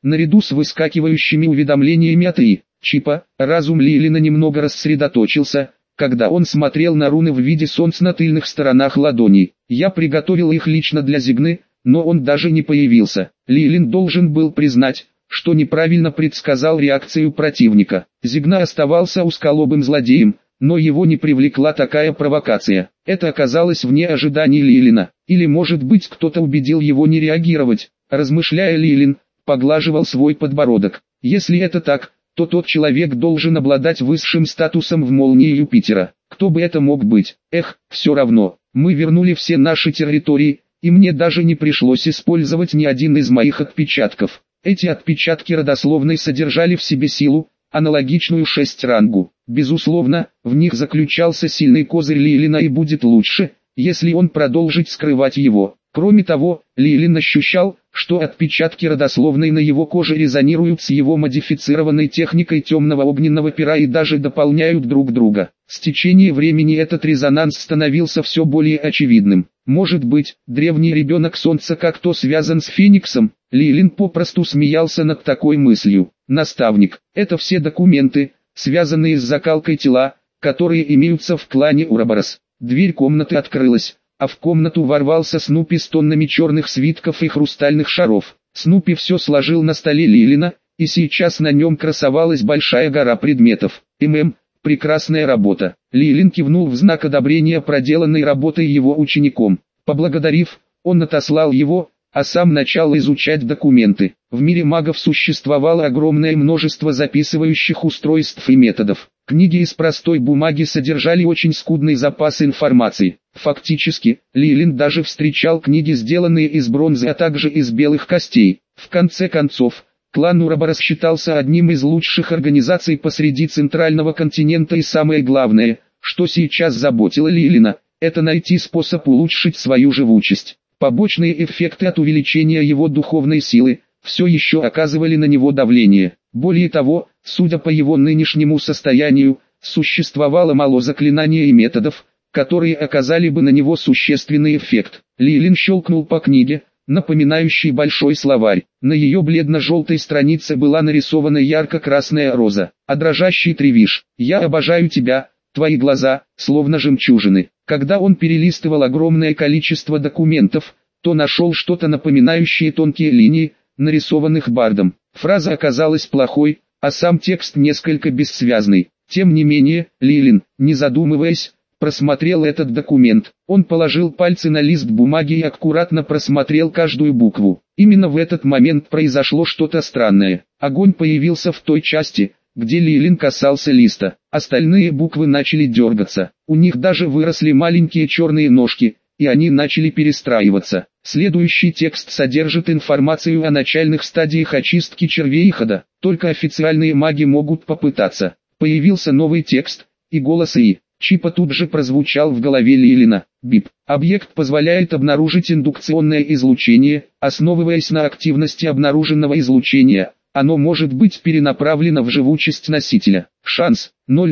наряду с выскакивающими уведомлениями от чипа, разум Лилина немного рассредоточился, когда он смотрел на руны в виде солнц на тыльных сторонах ладоней. Я приготовил их лично для Зигны, но он даже не появился. Лилин должен был признать, что неправильно предсказал реакцию противника. Зигна оставался узколобым злодеем, но его не привлекла такая провокация. Это оказалось вне ожиданий Лилина. Или может быть кто-то убедил его не реагировать. Размышляя, Лилин поглаживал свой подбородок. Если это так, то тот человек должен обладать высшим статусом в молнии Юпитера. Кто бы это мог быть? Все равно. Мы вернули все наши территории, и мне даже не пришлось использовать ни один из моих отпечатков. Эти отпечатки родословной содержали в себе силу, аналогичную 6-рангу. Безусловно, в них заключался сильный козырь Лилина, и будет лучше, если он продолжит скрывать его. Кроме того, Лилин ощущал, что отпечатки родословной на его коже резонируют с его модифицированной техникой темного огненного пера и даже дополняют друг друга. С течением времени этот резонанс становился все более очевидным. Может быть, древний ребенок Солнца как-то связан с Фениксом? Лилин попросту смеялся над такой мыслью. Наставник, это все документы, связанные с закалкой тела, которые имеются в клане Ураборос. Дверь комнаты открылась, а в комнату ворвался Снупи с тоннами черных свитков и хрустальных шаров. Снупи все сложил на столе Лилина, и сейчас на нем красовалась большая гора предметов. Прекрасная работа. Лилин кивнул в знак одобрения проделанной работой его учеником. Поблагодарив, он отослал его, а сам начал изучать документы. В мире магов существовало огромное множество записывающих устройств и методов. Книги из простой бумаги содержали очень скудный запас информации. Фактически, Лилин даже встречал книги, сделанные из бронзы, а также из белых костей. В конце концов, клан Ураборос считался одним из лучших организаций посреди центрального континента, и самое главное, что сейчас заботило Лилина, это найти способ улучшить свою живучесть. Побочные эффекты от увеличения его духовной силы все еще оказывали на него давление. Более того, судя по его нынешнему состоянию, существовало мало заклинаний и методов, которые оказали бы на него существенный эффект. Лилин щелкнул по книге, напоминающей большой словарь. На ее бледно-желтой странице была нарисована ярко-красная роза, а дрожащий тревиш. «Я обожаю тебя, твои глаза, словно жемчужины». Когда он перелистывал огромное количество документов, то нашел что-то напоминающее тонкие линии, нарисованных бардом. Фраза оказалась плохой, а сам текст несколько бессвязный. Тем не менее, Лилин, не задумываясь, просмотрел этот документ. Он положил пальцы на лист бумаги и аккуратно просмотрел каждую букву. Именно в этот момент произошло что-то странное. Огонь появился в той части, где Лилин касался листа. Остальные буквы начали дергаться. У них даже выросли маленькие черные ножки, и они начали перестраиваться. Следующий текст содержит информацию о начальных стадиях очистки червеихода. Только официальные маги могут попытаться. Появился новый текст, и голос чипа тут же прозвучал в голове Лилина. БИП. Объект позволяет обнаружить индукционное излучение, основываясь на активности обнаруженного излучения. Оно может быть перенаправлено в живучесть носителя. Шанс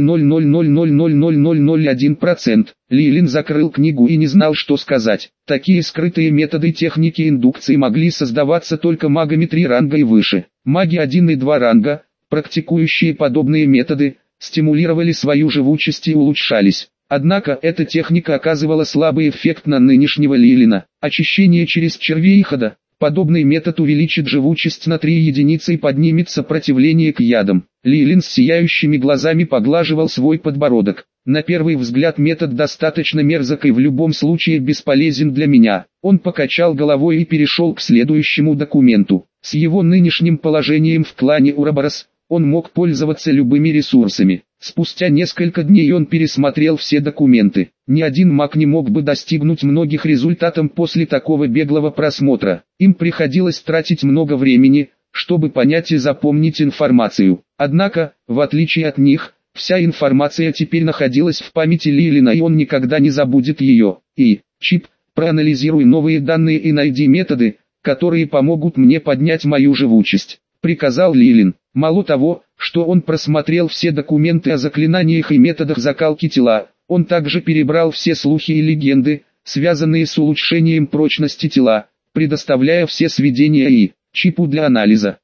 0,000000001%. Лилин закрыл книгу и не знал, что сказать. Такие скрытые методы техники индукции могли создаваться только магами 3 ранга и выше. Маги 1 и 2 ранга, практикующие подобные методы, стимулировали свою живучесть и улучшались. Однако эта техника оказывала слабый эффект на нынешнего Лилина. Очищение через червеихода. Подобный метод увеличит живучесть на 3 единицы и поднимет сопротивление к ядам. Лилин с сияющими глазами поглаживал свой подбородок. На первый взгляд метод достаточно мерзок и в любом случае бесполезен для меня. Он покачал головой и перешел к следующему документу. С его нынешним положением в клане Ураборос, он мог пользоваться любыми ресурсами. Спустя несколько дней он пересмотрел все документы. Ни один маг не мог бы достигнуть многих результатов после такого беглого просмотра. Им приходилось тратить много времени, чтобы понять и запомнить информацию. Однако, в отличие от них, вся информация теперь находилась в памяти Лилина, и он никогда не забудет ее. Чип, проанализируй новые данные и найди методы, которые помогут мне поднять мою живучесть, приказал Лилин. Мало того, что он просмотрел все документы о заклинаниях и методах закалки тела, он также перебрал все слухи и легенды, связанные с улучшением прочности тела, предоставляя все сведения Чипу для анализа.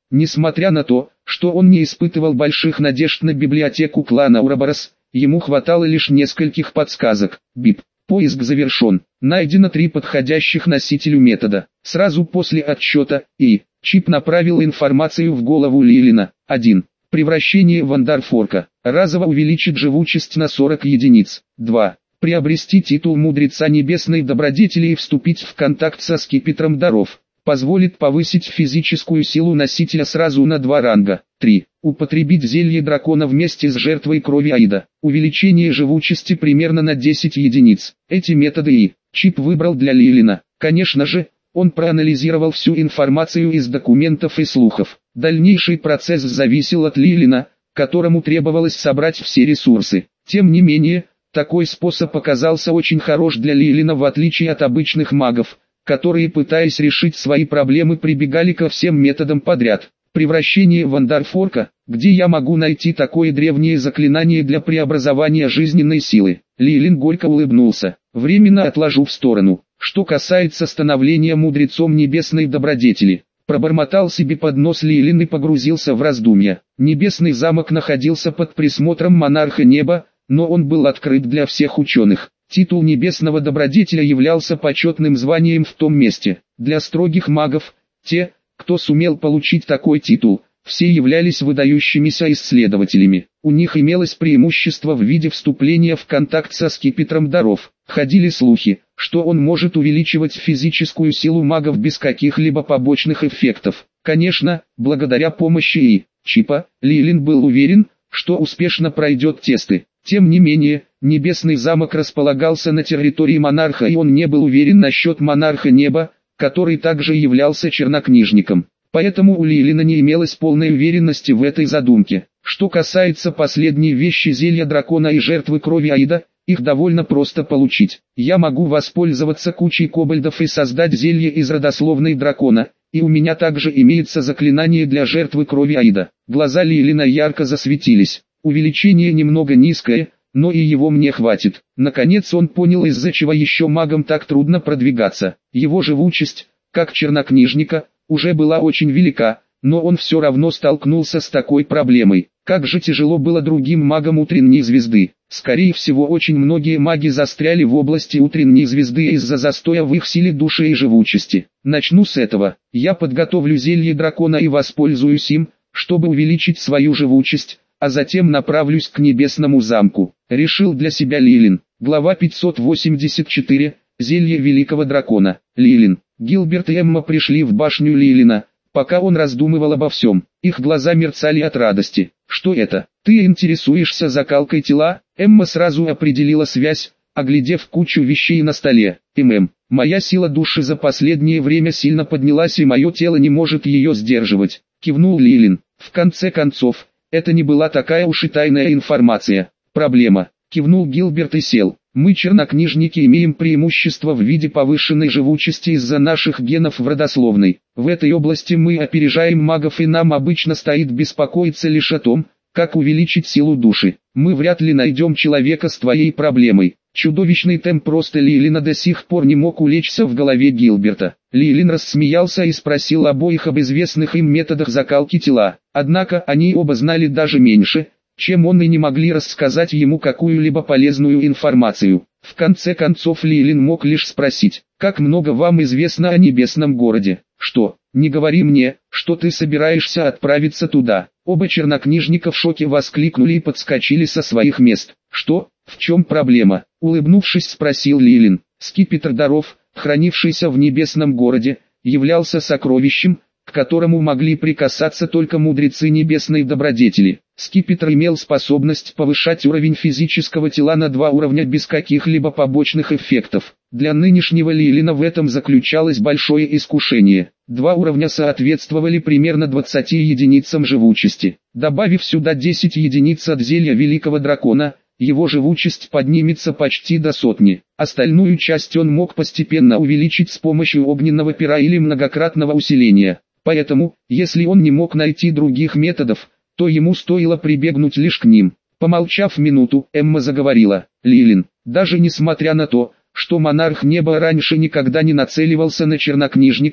Несмотря на то, что он не испытывал больших надежд на библиотеку клана Ураборос, ему хватало лишь нескольких подсказок. Бип. Поиск завершен. Найдено 3 подходящих носителю метода. Сразу после отсчета чип направил информацию в голову Лилина. 1. Превращение Вандарфорка. Разово увеличит живучесть на 40 единиц. 2. Приобрести титул Мудреца Небесной Добродетели и вступить в контакт со Скипетром Даров. Позволит повысить физическую силу носителя сразу на 2 ранга. 3. Употребить зелье дракона вместе с жертвой крови Аида. Увеличение живучести примерно на 10 единиц. Эти методы чип выбрал для Лилина. Конечно же, он проанализировал всю информацию из документов и слухов. Дальнейший процесс зависел от Лилина, которому требовалось собрать все ресурсы. Тем не менее, такой способ оказался очень хорош для Лилина в отличие от обычных магов, которые, пытаясь решить свои проблемы, прибегали ко всем методам подряд. Превращение Вандарфорка, где я могу найти такое древнее заклинание для преобразования жизненной силы? Лилин горько улыбнулся. Временно отложу в сторону. Что касается становления мудрецом небесной добродетели, пробормотал себе под нос Лилин и погрузился в раздумья. Небесный замок находился под присмотром монарха неба, но он был открыт для всех ученых. Титул небесного добродетеля являлся почетным званием в том месте. Для строгих магов, те, кто сумел получить такой титул, все являлись выдающимися исследователями. У них имелось преимущество в виде вступления в контакт со Скипетром Даров. Ходили слухи, что он может увеличивать физическую силу магов без каких-либо побочных эффектов. Конечно, благодаря помощи чипа, Лилин был уверен, что успешно пройдет тесты. Тем не менее, Небесный замок располагался на территории монарха, и он не был уверен насчет монарха неба, который также являлся чернокнижником. Поэтому у Лилина не имелось полной уверенности в этой задумке. Что касается последней вещи зелья дракона и жертвы крови Аида, их довольно просто получить. Я могу воспользоваться кучей кобальдов и создать зелье из родословной дракона, и у меня также имеется заклинание для жертвы крови Аида. Глаза Лилина ярко засветились. Увеличение немного низкое, но и его мне хватит. Наконец он понял, из-за чего еще магам так трудно продвигаться. Его живучесть, как чернокнижника, уже была очень велика, но он все равно столкнулся с такой проблемой. Как же тяжело было другим магам утренней звезды. Скорее всего, очень многие маги застряли в области утренней звезды из-за застоя в их силе души и живучести. Начну с этого. Я подготовлю зелье дракона и воспользуюсь им, чтобы увеличить свою живучесть, а затем направлюсь к небесному замку. Решил для себя Лилин. Глава 584. Зелье великого дракона. Лилин. Гилберт и Эмма пришли в башню Лилина, пока он раздумывал обо всем. Их глаза мерцали от радости. Что это? Ты интересуешься закалкой тела? Эмма сразу определила связь, оглядев кучу вещей на столе. Моя сила души за последнее время сильно поднялась, и мое тело не может ее сдерживать. Кивнул Лилин. В конце концов, это не была такая уж и тайная информация. Проблема. Кивнул Гилберт и сел. Мы, чернокнижники, имеем преимущество в виде повышенной живучести из-за наших генов в родословной. В этой области мы опережаем магов, и нам обычно стоит беспокоиться лишь о том, как увеличить силу души. Мы вряд ли найдем человека с твоей проблемой. Чудовищный темп просто Лилина до сих пор не мог улечься в голове Гилберта. Лилин рассмеялся и спросил обоих об известных им методах закалки тела. Однако они оба знали даже меньше, чем он, и не могли рассказать ему какую-либо полезную информацию. В конце концов Лилин мог лишь спросить: «Как много вам известно о небесном городе?» «Что, не говори мне, что ты собираешься отправиться туда?» Оба чернокнижника в шоке воскликнули и подскочили со своих мест. «Что? В чем проблема?» Улыбнувшись, спросил Лилин. Скипетр Даров, хранившийся в небесном городе, являлся сокровищем, к которому могли прикасаться только мудрецы небесной добродетели. Скипетр имел способность повышать уровень физического тела на 2 уровня без каких-либо побочных эффектов. Для нынешнего Лилина в этом заключалось большое искушение. 2 уровня соответствовали примерно 20 единицам живучести. Добавив сюда 10 единиц от зелья великого дракона, его живучесть поднимется почти до 100. Остальную часть он мог постепенно увеличить с помощью огненного пера или многократного усиления. Поэтому, если он не мог найти других методов, то ему стоило прибегнуть лишь к ним. Помолчав минуту, Эмма заговорила. «Лилин, даже несмотря на то, что монарх неба раньше никогда не нацеливался на чернокнижников,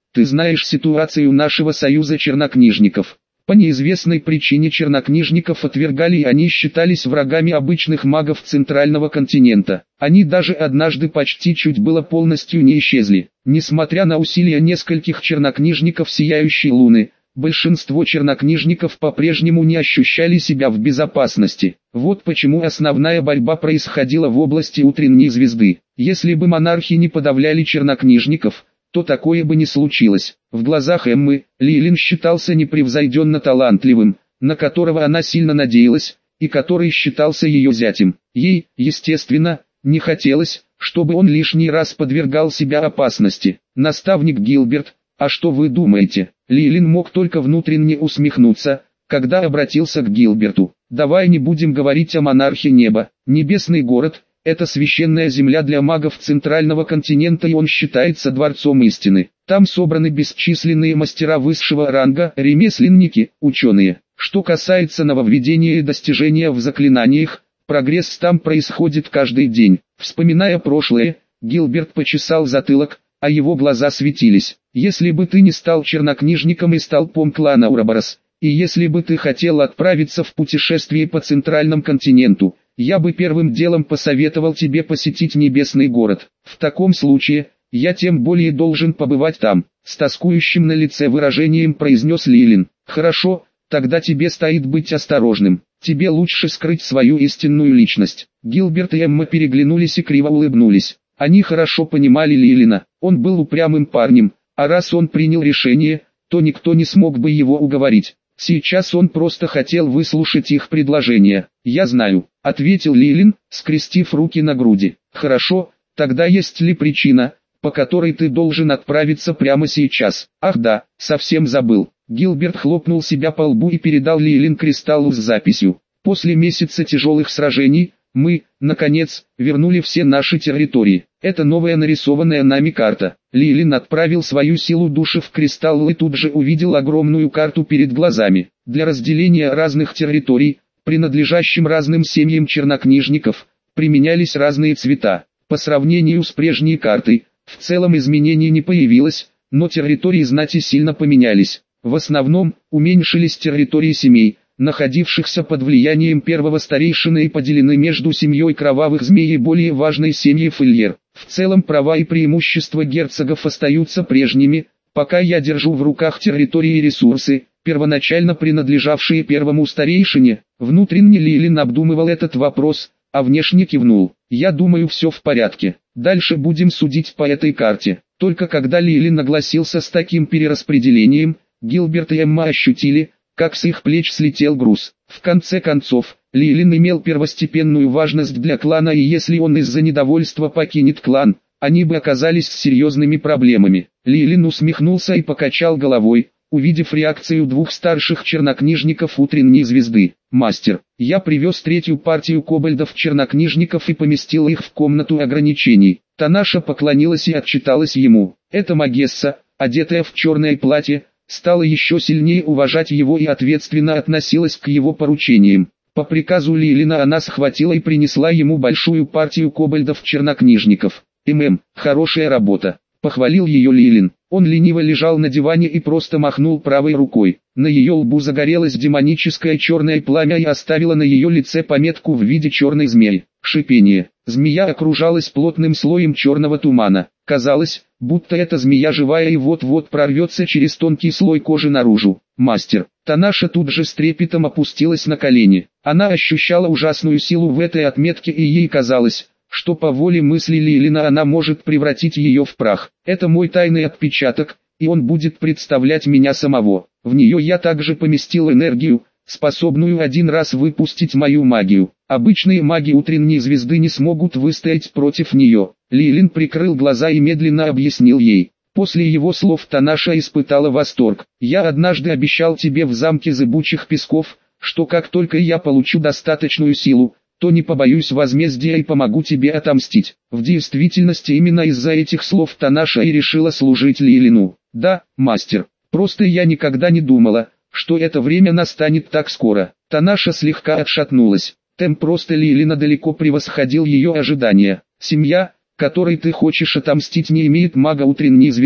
ты знаешь ситуацию нашего союза чернокнижников. По неизвестной причине чернокнижников отвергали, и они считались врагами обычных магов Центрального континента. Они даже однажды почти чуть было полностью не исчезли. Несмотря на усилия нескольких чернокнижников Сияющей Луны, большинство чернокнижников по-прежнему не ощущали себя в безопасности. Вот почему основная борьба происходила в области Утренней Звезды. Если бы монархи не подавляли чернокнижников, то такое бы не случилось. В глазах Эммы, Лилин считался непревзойденно талантливым, на которого она сильно надеялась, и который считался ее зятем. Ей, естественно, не хотелось, чтобы он лишний раз подвергал себя опасности. Наставник Гилберт, а что вы думаете? Лилин мог только внутренне усмехнуться, когда обратился к Гилберту. Давай не будем говорить о монархе неба. Небесный город — это священная земля для магов Центрального континента, и он считается дворцом истины. Там собраны бесчисленные мастера высшего ранга, ремесленники, ученые. Что касается нововведения и достижения в заклинаниях, прогресс там происходит каждый день. Вспоминая прошлое, Гилберт почесал затылок, а его глаза светились. Если бы ты не стал чернокнижником и столпом клана Ураборос, и если бы ты хотел отправиться в путешествие по Центральному континенту, я бы первым делом посоветовал тебе посетить Небесный город. В таком случае, я тем более должен побывать там, с тоскующим на лице выражением произнес Лилин. Хорошо, тогда тебе стоит быть осторожным. Тебе лучше скрыть свою истинную личность. Гилберт и Эмма переглянулись и криво улыбнулись. Они хорошо понимали Лилина. Он был упрямым парнем, а раз он принял решение, то никто не смог бы его уговорить. Сейчас он просто хотел выслушать их предложение. «Я знаю», — ответил Лилин, скрестив руки на груди. «Хорошо, тогда есть ли причина, по которой ты должен отправиться прямо сейчас?» «Ах да, совсем забыл». Гилберт хлопнул себя по лбу и передал Лилин кристаллу с записью. «После месяца тяжелых сражений, мы, наконец, вернули все наши территории. Это новая нарисованная нами карта». Лилин отправил свою силу души в кристалл и тут же увидел огромную карту перед глазами. Для разделения разных территорий, принадлежащим разным семьям чернокнижников, применялись разные цвета. По сравнению с прежней картой, в целом изменений не появилось, но территории знати сильно поменялись. В основном, уменьшились территории семей, находившихся под влиянием первого старейшины, и поделены между семьей Кровавых Змей и более важной семьей Фельер. В целом права и преимущества герцогов остаются прежними, пока я держу в руках территории и ресурсы, первоначально принадлежавшие первому старейшине. Внутренне Лилин обдумывал этот вопрос, а внешне кивнул. «Я думаю, все в порядке. Дальше будем судить по этой карте». Только когда Лилин огласился с таким перераспределением, Гилберт и Эмма ощутили, как с их плеч слетел груз. В конце концов, Лилин имел первостепенную важность для клана, и если он из-за недовольства покинет клан, они бы оказались с серьезными проблемами. Лилин усмехнулся и покачал головой, увидев реакцию двух старших чернокнижников Утренней Звезды. «Мастер, я привез третью партию кобальдов-чернокнижников и поместил их в комнату ограничений». Танаша поклонилась и отчиталась ему. Эта магесса, одетая в черное платье, стала еще сильнее уважать его и ответственно относилась к его поручениям. По приказу Лилина она схватила и принесла ему большую партию кобальдов-чернокнижников. Хорошая работа», — похвалил ее Лилин. Он лениво лежал на диване и просто махнул правой рукой. На ее лбу загорелось демоническое черное пламя и оставило на ее лице пометку в виде черной змеи. Шипение. Змея окружалась плотным слоем черного тумана. Казалось, будто эта змея живая и вот-вот прорвется через тонкий слой кожи наружу. «Мастер». Танаша тут же с трепетом опустилась на колени. Она ощущала ужасную силу в этой отметке, и ей казалось, что по воле мысли Лилина она может превратить ее в прах. «Это мой тайный отпечаток, и он будет представлять меня самого. В нее я также поместил энергию, способную один раз выпустить мою магию. Обычные маги Утренней Звезды не смогут выстоять против нее». Лилин прикрыл глаза и медленно объяснил ей. После его слов Танаша испытала восторг. «Я однажды обещал тебе в замке Зыбучих Песков, что как только я получу достаточную силу, то не побоюсь возмездия и помогу тебе отомстить». В действительности именно из-за этих слов Танаша и решила служить Лилину. «Да, мастер, просто я никогда не думала, что это время настанет так скоро». Танаша слегка отшатнулась. Темп просто Лилина далеко превосходил ее ожидания. «Семья, которой ты хочешь отомстить, не имеет мага Утренней Звезды.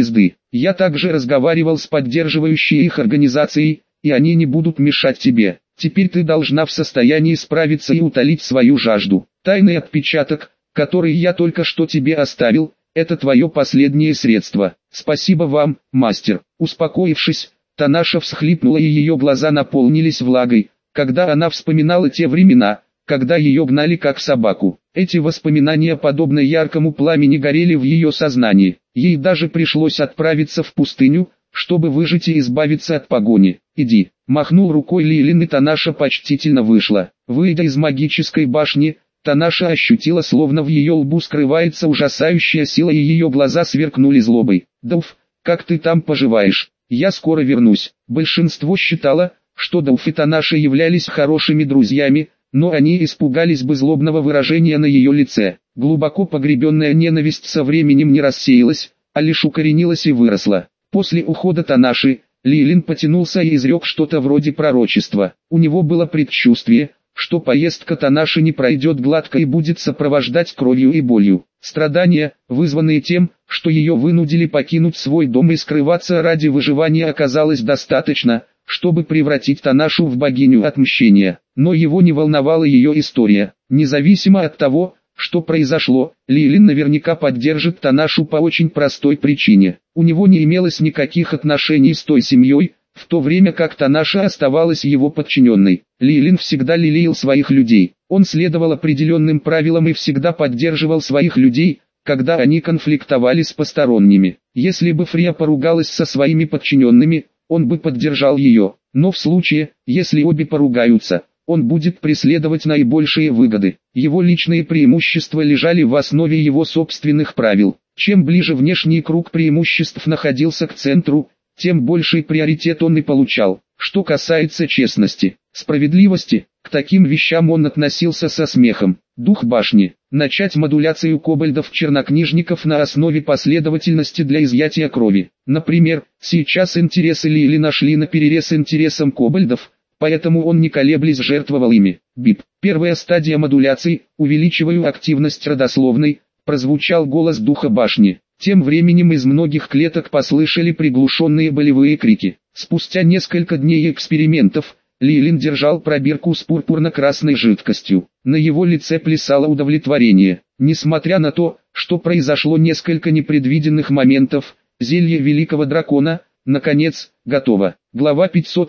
Я также разговаривал с поддерживающей их организацией, и они не будут мешать тебе. Теперь ты должна в состоянии справиться и утолить свою жажду. Тайный отпечаток, который я только что тебе оставил, это твое последнее средство. Спасибо вам, мастер». Успокоившись, Танаша всхлипнула и ее глаза наполнились влагой, когда она вспоминала те времена, когда ее гнали как собаку. Эти воспоминания, подобно яркому пламени, горели в ее сознании. Ей даже пришлось отправиться в пустыню, чтобы выжить и избавиться от погони. «Иди», — махнул рукой Лилин, и Танаша почтительно вышла. Выйдя из магической башни, Танаша ощутила, словно в ее лбу скрывается ужасающая сила, и ее глаза сверкнули злобой. «Дауф, как ты там поживаешь? Я скоро вернусь». Большинство считало, что Дауф и Танаша являлись хорошими друзьями, но они испугались бы злобного выражения на ее лице. Глубоко погребенная ненависть со временем не рассеялась, а лишь укоренилась и выросла. После ухода Танаши, Лилин потянулся и изрек что-то вроде пророчества. У него было предчувствие, что поездка Танаши не пройдет гладко и будет сопровождать кровью и болью. Страдания, вызванные тем, что ее вынудили покинуть свой дом и скрываться ради выживания, оказалось достаточно, чтобы превратить Танашу в богиню отмщения. Но его не волновала ее история. Независимо от того, что произошло, Лилин наверняка поддержит Танашу по очень простой причине. У него не имелось никаких отношений с той семьей, в то время как Танаша оставалась его подчиненной. Лилин всегда лелеял своих людей. Он следовал определенным правилам и всегда поддерживал своих людей, когда они конфликтовали с посторонними. Если бы Фрия поругалась со своими подчиненными, он бы поддержал ее. Но в случае, если обе поругаются, он будет преследовать наибольшие выгоды. Его личные преимущества лежали в основе его собственных правил. Чем ближе внешний круг преимуществ находился к центру, тем больший приоритет он и получал. Что касается честности, справедливости, к таким вещам он относился со смехом. Дух башни. Начать модуляцию кобальдов-чернокнижников на основе последовательности для изъятия крови. Например, сейчас интересы Лили нашли наперерез интересам кобальдов, поэтому он не колеблясь жертвовал ими. БИП. Первая стадия модуляции, увеличиваю активность родословной, прозвучал голос духа башни. Тем временем из многих клеток послышали приглушенные болевые крики. Спустя несколько дней экспериментов, Лилин держал пробирку с пурпурно-красной жидкостью. На его лице плясало удовлетворение. Несмотря на то, что произошло несколько непредвиденных моментов, зелье великого дракона, наконец, готово. Глава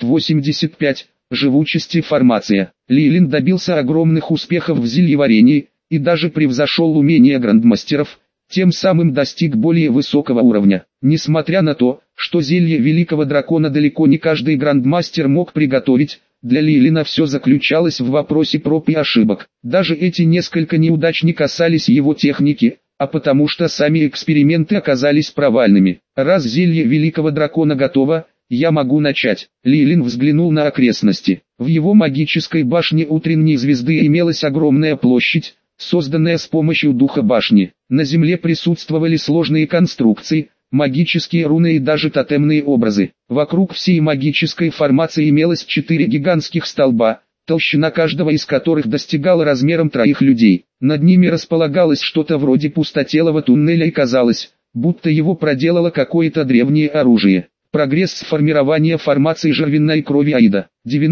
585. Живучесть и формация. Лилин добился огромных успехов в зельеварении, и даже превзошел умения грандмастеров, тем самым достиг более высокого уровня. Несмотря на то, что зелье великого дракона далеко не каждый грандмастер мог приготовить, для Лилина все заключалось в вопросе проб и ошибок. Даже эти несколько неудач не касались его техники, а потому что сами эксперименты оказались провальными. Раз зелье великого дракона готово, я могу начать. Лилин взглянул на окрестности. В его магической башне утренней звезды имелась огромная площадь, созданная с помощью духа башни. На земле присутствовали сложные конструкции, магические руны и даже тотемные образы. Вокруг всей магической формации имелось 4 гигантских столба, толщина каждого из которых достигала размером 3 людей. Над ними располагалось что-то вроде пустотелого туннеля, и казалось, будто его проделало какое-то древнее оружие. Прогресс формирования формации жервенной крови Аида.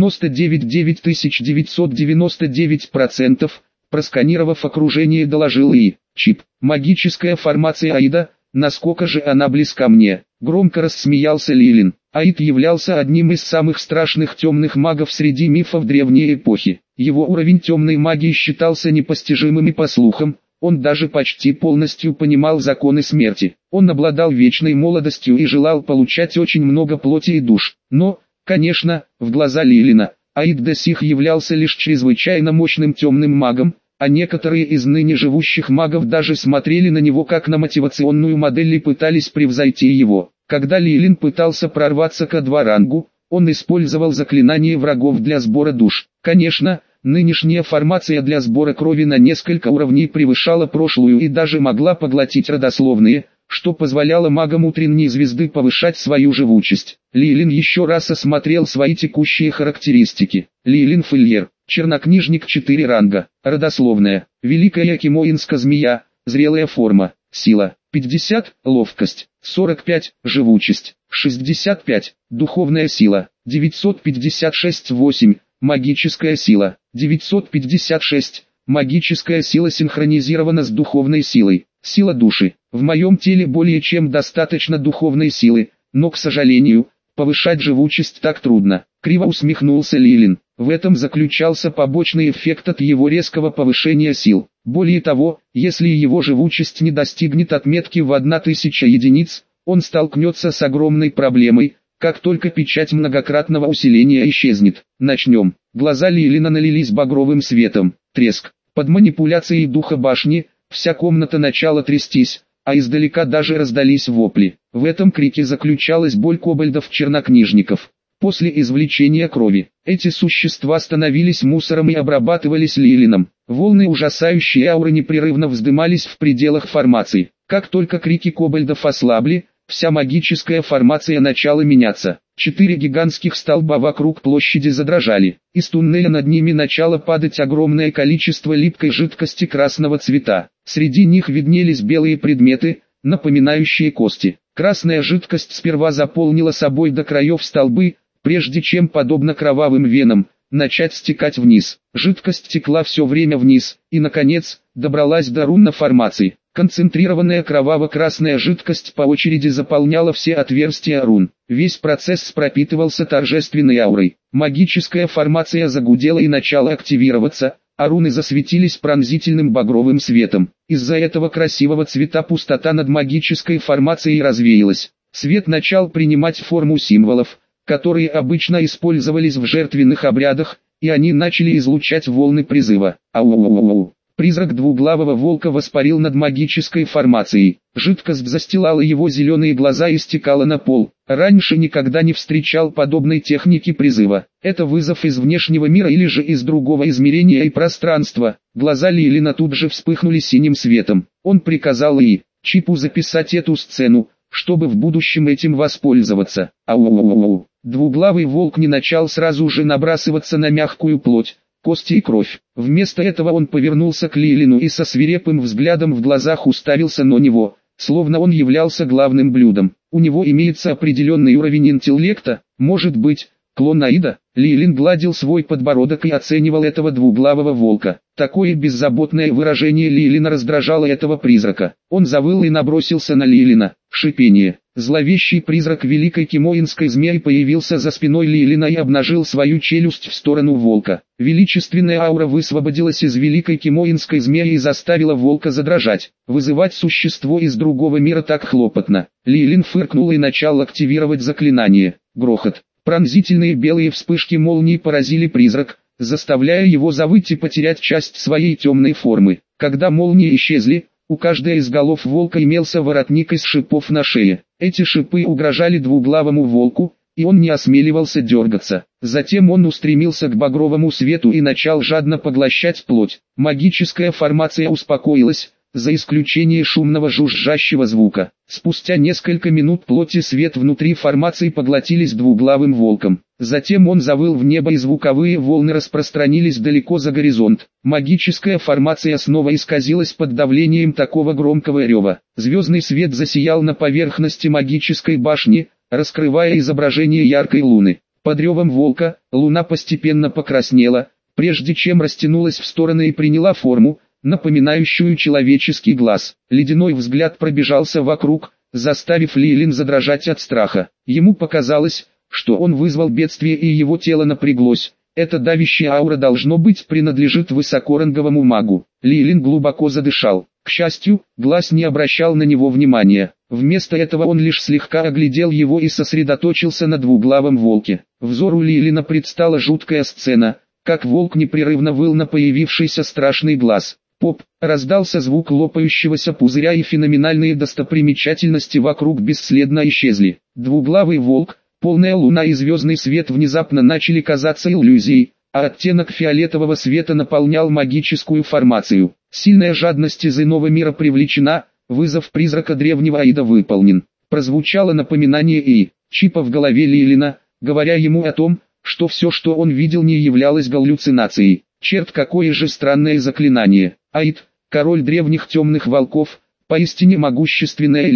99,999%. Просканировав окружение, доложил ИИ. Чип. Магическая формация Аида, насколько же она близка мне. Громко рассмеялся Лилин. Аид являлся одним из самых страшных темных магов среди мифов древней эпохи. Его уровень темной магии считался непостижимым, и по слухам, он даже почти полностью понимал законы смерти. Он обладал вечной молодостью и желал получать очень много плоти и душ. Но, конечно, в глаза Лилина, Аид до сих являлся лишь чрезвычайно мощным темным магом, а некоторые из ныне живущих магов даже смотрели на него как на мотивационную модель и пытались превзойти его. Когда Лилин пытался прорваться к А2 рангу, он использовал заклинание врагов для сбора душ. Конечно, нынешняя формация для сбора крови на несколько уровней превышала прошлую и даже могла поглотить родословные, что позволяло магам утренней звезды повышать свою живучесть. Лилин еще раз осмотрел свои текущие характеристики. Лилин Фильер, чернокнижник 4 ранга, родословная, великая кимоинска змея, зрелая форма, сила, 50, ловкость, 45. Живучесть. 65. Духовная сила. 956. 8. Магическая сила. 956. Магическая сила синхронизирована с духовной силой. Сила души. В моем теле более чем достаточно духовной силы, но, к сожалению, повышать живучесть так трудно. Криво усмехнулся Лилин. В этом заключался побочный эффект от его резкого повышения сил. Более того, если его живучесть не достигнет отметки в 1000 единиц, он столкнется с огромной проблемой, как только печать многократного усиления исчезнет. Начнем. Глаза Лилина налились багровым светом. Треск. Под манипуляцией духа башни, вся комната начала трястись, а издалека даже раздались вопли. В этом крике заключалась боль кобальдов-чернокнижников. После извлечения крови, эти существа становились мусором и обрабатывались Лилином. Волны ужасающей ауры непрерывно вздымались в пределах формации. Как только крики кобальдов ослабли, вся магическая формация начала меняться. 4 гигантских столба вокруг площади задрожали. Из туннеля над ними начало падать огромное количество липкой жидкости красного цвета. Среди них виднелись белые предметы, напоминающие кости. Красная жидкость сперва заполнила собой до краев столбы, прежде чем, подобно кровавым венам, начать стекать вниз. Жидкость текла все время вниз, и, наконец, добралась до рунной формации. Концентрированная кроваво-красная жидкость по очереди заполняла все отверстия рун. Весь процесс пропитывался торжественной аурой. Магическая формация загудела и начала активироваться, а руны засветились пронзительным багровым светом. Из-за этого красивого цвета пустота над магической формацией развеялась. Свет начал принимать форму символов, которые обычно использовались в жертвенных обрядах, и они начали излучать волны призыва. Ау-ау-ау-ау. Призрак двуглавого волка воспарил над магической формацией. Жидкость застилала его зеленые глаза и стекала на пол. Раньше никогда не встречал подобной техники призыва. Это вызов из внешнего мира или же из другого измерения и пространства. Глаза Лилина тут же вспыхнули синим светом. Он приказал Чипу записать эту сцену, чтобы в будущем этим воспользоваться. Ау-ау-ау. Двуглавый волк не начал сразу же набрасываться на мягкую плоть, кости и кровь. Вместо этого он повернулся к Лилину и со свирепым взглядом в глазах уставился на него, словно он являлся главным блюдом. У него имеется определенный уровень интеллекта, может быть, клон Аида. Лилин гладил свой подбородок и оценивал этого двуглавого волка. Такое беззаботное выражение Лилина раздражало этого призрака. Он завыл и набросился на Лилина. Шипение. Зловещий призрак великой кимоинской змеи появился за спиной Лилина и обнажил свою челюсть в сторону волка. Величественная аура высвободилась из великой кимоинской змеи и заставила волка задрожать. Вызывать существо из другого мира так хлопотно. Лилин фыркнул и начал активировать заклинание. Грохот. Пронзительные белые вспышки молнии поразили призрак, заставляя его завыть и потерять часть своей темной формы. Когда молнии исчезли, у каждой из голов волка имелся воротник из шипов на шее. Эти шипы угрожали двуглавому волку, и он не осмеливался дергаться. Затем он устремился к багровому свету и начал жадно поглощать плоть. Магическая формация успокоилась, за исключением шумного жужжащего звука. Спустя несколько минут плоть и свет внутри формации поглотились двуглавым волком. Затем он завыл в небо и звуковые волны распространились далеко за горизонт. Магическая формация снова исказилась под давлением такого громкого рева. Звездный свет засиял на поверхности магической башни, раскрывая изображение яркой луны. Под ревом волка, луна постепенно покраснела, прежде чем растянулась в стороны и приняла форму, напоминающую человеческий глаз. Ледяной взгляд пробежался вокруг, заставив Лилин задрожать от страха. Ему показалось, что он вызвал бедствие и его тело напряглось. Эта давящая аура должно быть принадлежит высокоранговому магу. Лилин глубоко задышал. К счастью, глаз не обращал на него внимания. Вместо этого он лишь слегка оглядел его и сосредоточился на двуглавом волке. Взору Лилина предстала жуткая сцена, как волк непрерывно выл на появившийся страшный глаз. Поп, раздался звук лопающегося пузыря и феноменальные достопримечательности вокруг бесследно исчезли. Двуглавый волк, полная луна и звездный свет внезапно начали казаться иллюзией, а оттенок фиолетового света наполнял магическую формацию. Сильная жадность из иного мира привлечена, вызов призрака древнего Аида выполнен. Прозвучало напоминание Чипа в голове Лилина, говоря ему о том, что все, что он видел, не являлось галлюцинацией. Черт, какое же странное заклинание. Аид, король древних темных волков, поистине могущественная элита.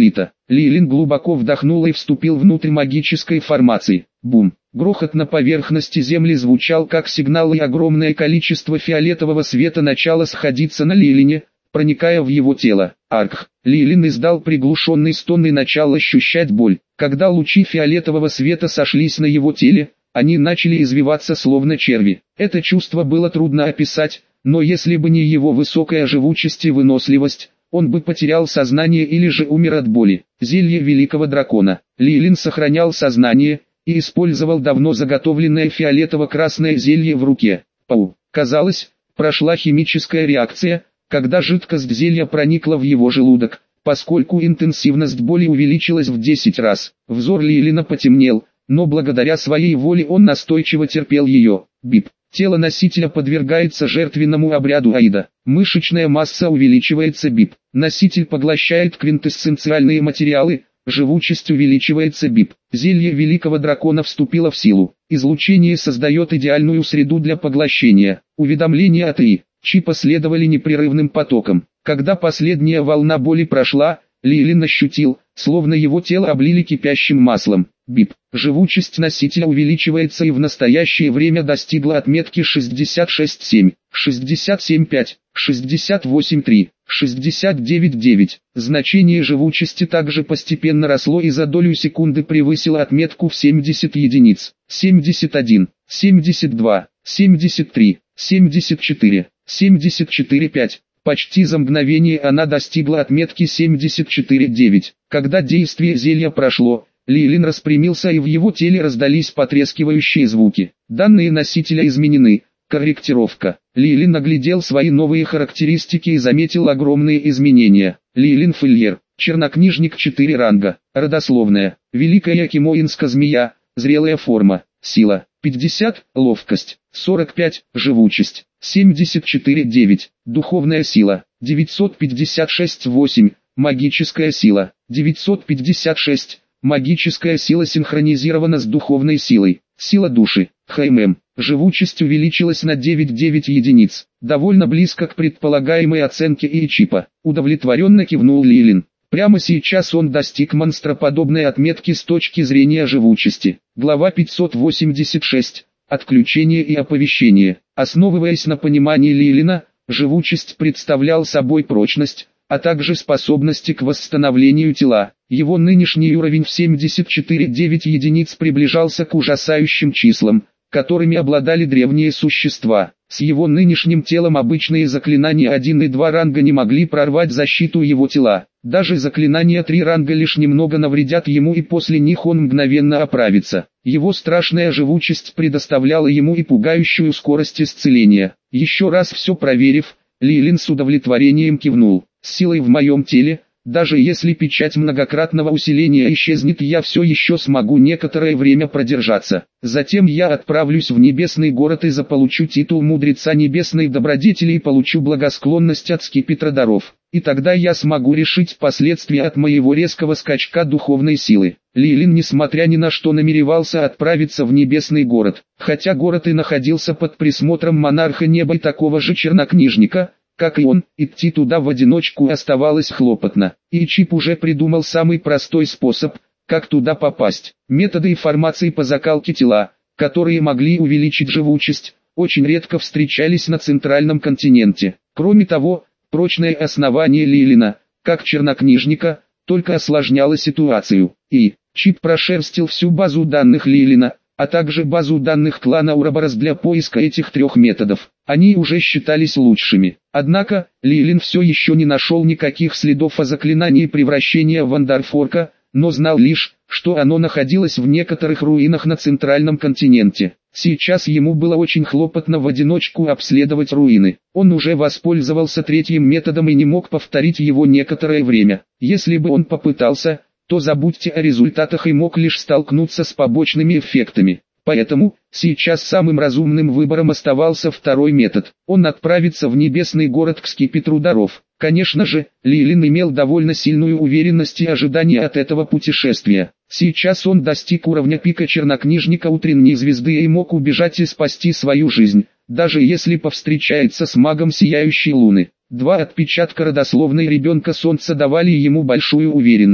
Лилин глубоко вдохнул и вступил внутрь магической формации. Бум! Грохот на поверхности земли звучал как сигнал, и огромное количество фиолетового света начало сходиться на Лилине, проникая в его тело. Арх! Лилин издал приглушенный стон и начал ощущать боль. Когда лучи фиолетового света сошлись на его теле, они начали извиваться словно черви. Это чувство было трудно описать, но если бы не его высокая живучесть и выносливость, он бы потерял сознание или же умер от боли. Зелье великого дракона. Лилин сохранял сознание и использовал давно заготовленное фиолетово-красное зелье в руке. Пау! Казалось, прошла химическая реакция, когда жидкость зелья проникла в его желудок, поскольку интенсивность боли увеличилась в 10 раз. Взор Лилина потемнел, но благодаря своей воле он настойчиво терпел ее. Бип. Тело носителя подвергается жертвенному обряду Аида. Мышечная масса увеличивается. Бип. Носитель поглощает квинтэссенциальные материалы. Живучесть увеличивается. Бип. Зелье великого дракона вступило в силу. Излучение создает идеальную среду для поглощения. Уведомления от ИИ. Чипа следовали непрерывным потоком. Когда последняя волна боли прошла, Лилин ощутил, словно его тело облили кипящим маслом. Бип. Живучесть носителя увеличивается и в настоящее время достигла отметки 66,7, 67,5, 68,3, 69,9. Значение живучести также постепенно росло и за долю секунды превысило отметку в 70 единиц. 71, 72, 73, 74, 74,5. Почти за мгновение она достигла отметки 74,9. Когда действие зелья прошло, Лилин распрямился и в его теле раздались потрескивающие звуки. Данные носителя изменены. Корректировка. Лилин оглядел свои новые характеристики и заметил огромные изменения. Лилин Фильер. Чернокнижник 4 ранга. Родословная. Великая кимоинска змея. Зрелая форма. Сила. 50. Ловкость. 45. Живучесть. 74,9. Духовная сила. 956,8. Магическая сила. 956. Магическая сила синхронизирована с духовной силой. Сила души. ХММ. Живучесть увеличилась на 9,9 единиц. Довольно близко к предполагаемой оценке ИИ-чипа. Удовлетворенно кивнул Лилин. Прямо сейчас он достиг монстроподобной отметки с точки зрения живучести. Глава 586. Отключение и оповещение. Основываясь на понимании Лилина, живучесть представлял собой прочность, а также способности к восстановлению тела. Его нынешний уровень в 74,9 единиц приближался к ужасающим числам, которыми обладали древние существа. С его нынешним телом обычные заклинания 1 и 2 ранга не могли прорвать защиту его тела. Даже заклинания 3 ранга лишь немного навредят ему, и после них он мгновенно оправится. Его страшная живучесть предоставляла ему и пугающую скорость исцеления. Еще раз все проверив, Лилин с удовлетворением кивнул. С силой в моем теле, даже если печать многократного усиления исчезнет, я все еще смогу некоторое время продержаться. Затем я отправлюсь в небесный город и заполучу титул мудреца небесной добродетели и получу благосклонность от скипетра даров. И тогда я смогу решить последствия от моего резкого скачка духовной силы. Лилин несмотря ни на что намеревался отправиться в небесный город. Хотя город и находился под присмотром монарха неба и такого же чернокнижника, как и он, идти туда в одиночку оставалось хлопотно. И Чип уже придумал самый простой способ, как туда попасть. Методы и формации по закалке тела, которые могли увеличить живучесть, очень редко встречались на центральном континенте. Кроме того, прочное основание Лилина, как чернокнижника, только осложняло ситуацию. И Чип прошерстил всю базу данных Лилина, а также базу данных клана Ураборос для поиска этих 3 методов. Они уже считались лучшими. Однако, Лилин все еще не нашел никаких следов о заклинании превращения Вандарфорка, но знал лишь, что оно находилось в некоторых руинах на центральном континенте. Сейчас ему было очень хлопотно в одиночку обследовать руины. Он уже воспользовался 3-м методом и не мог повторить его некоторое время. Если бы он попытался, то забудьте о результатах и мог лишь столкнуться с побочными эффектами. Поэтому, сейчас самым разумным выбором оставался 2-й метод. Он отправится в небесный город к скипетру даров. Конечно же, Лилин имел довольно сильную уверенность и ожидание от этого путешествия. Сейчас он достиг уровня пика чернокнижника утренней звезды и мог убежать и спасти свою жизнь, даже если повстречается с магом сияющей луны. 2 отпечатка родословной ребенка солнца давали ему большую уверенность.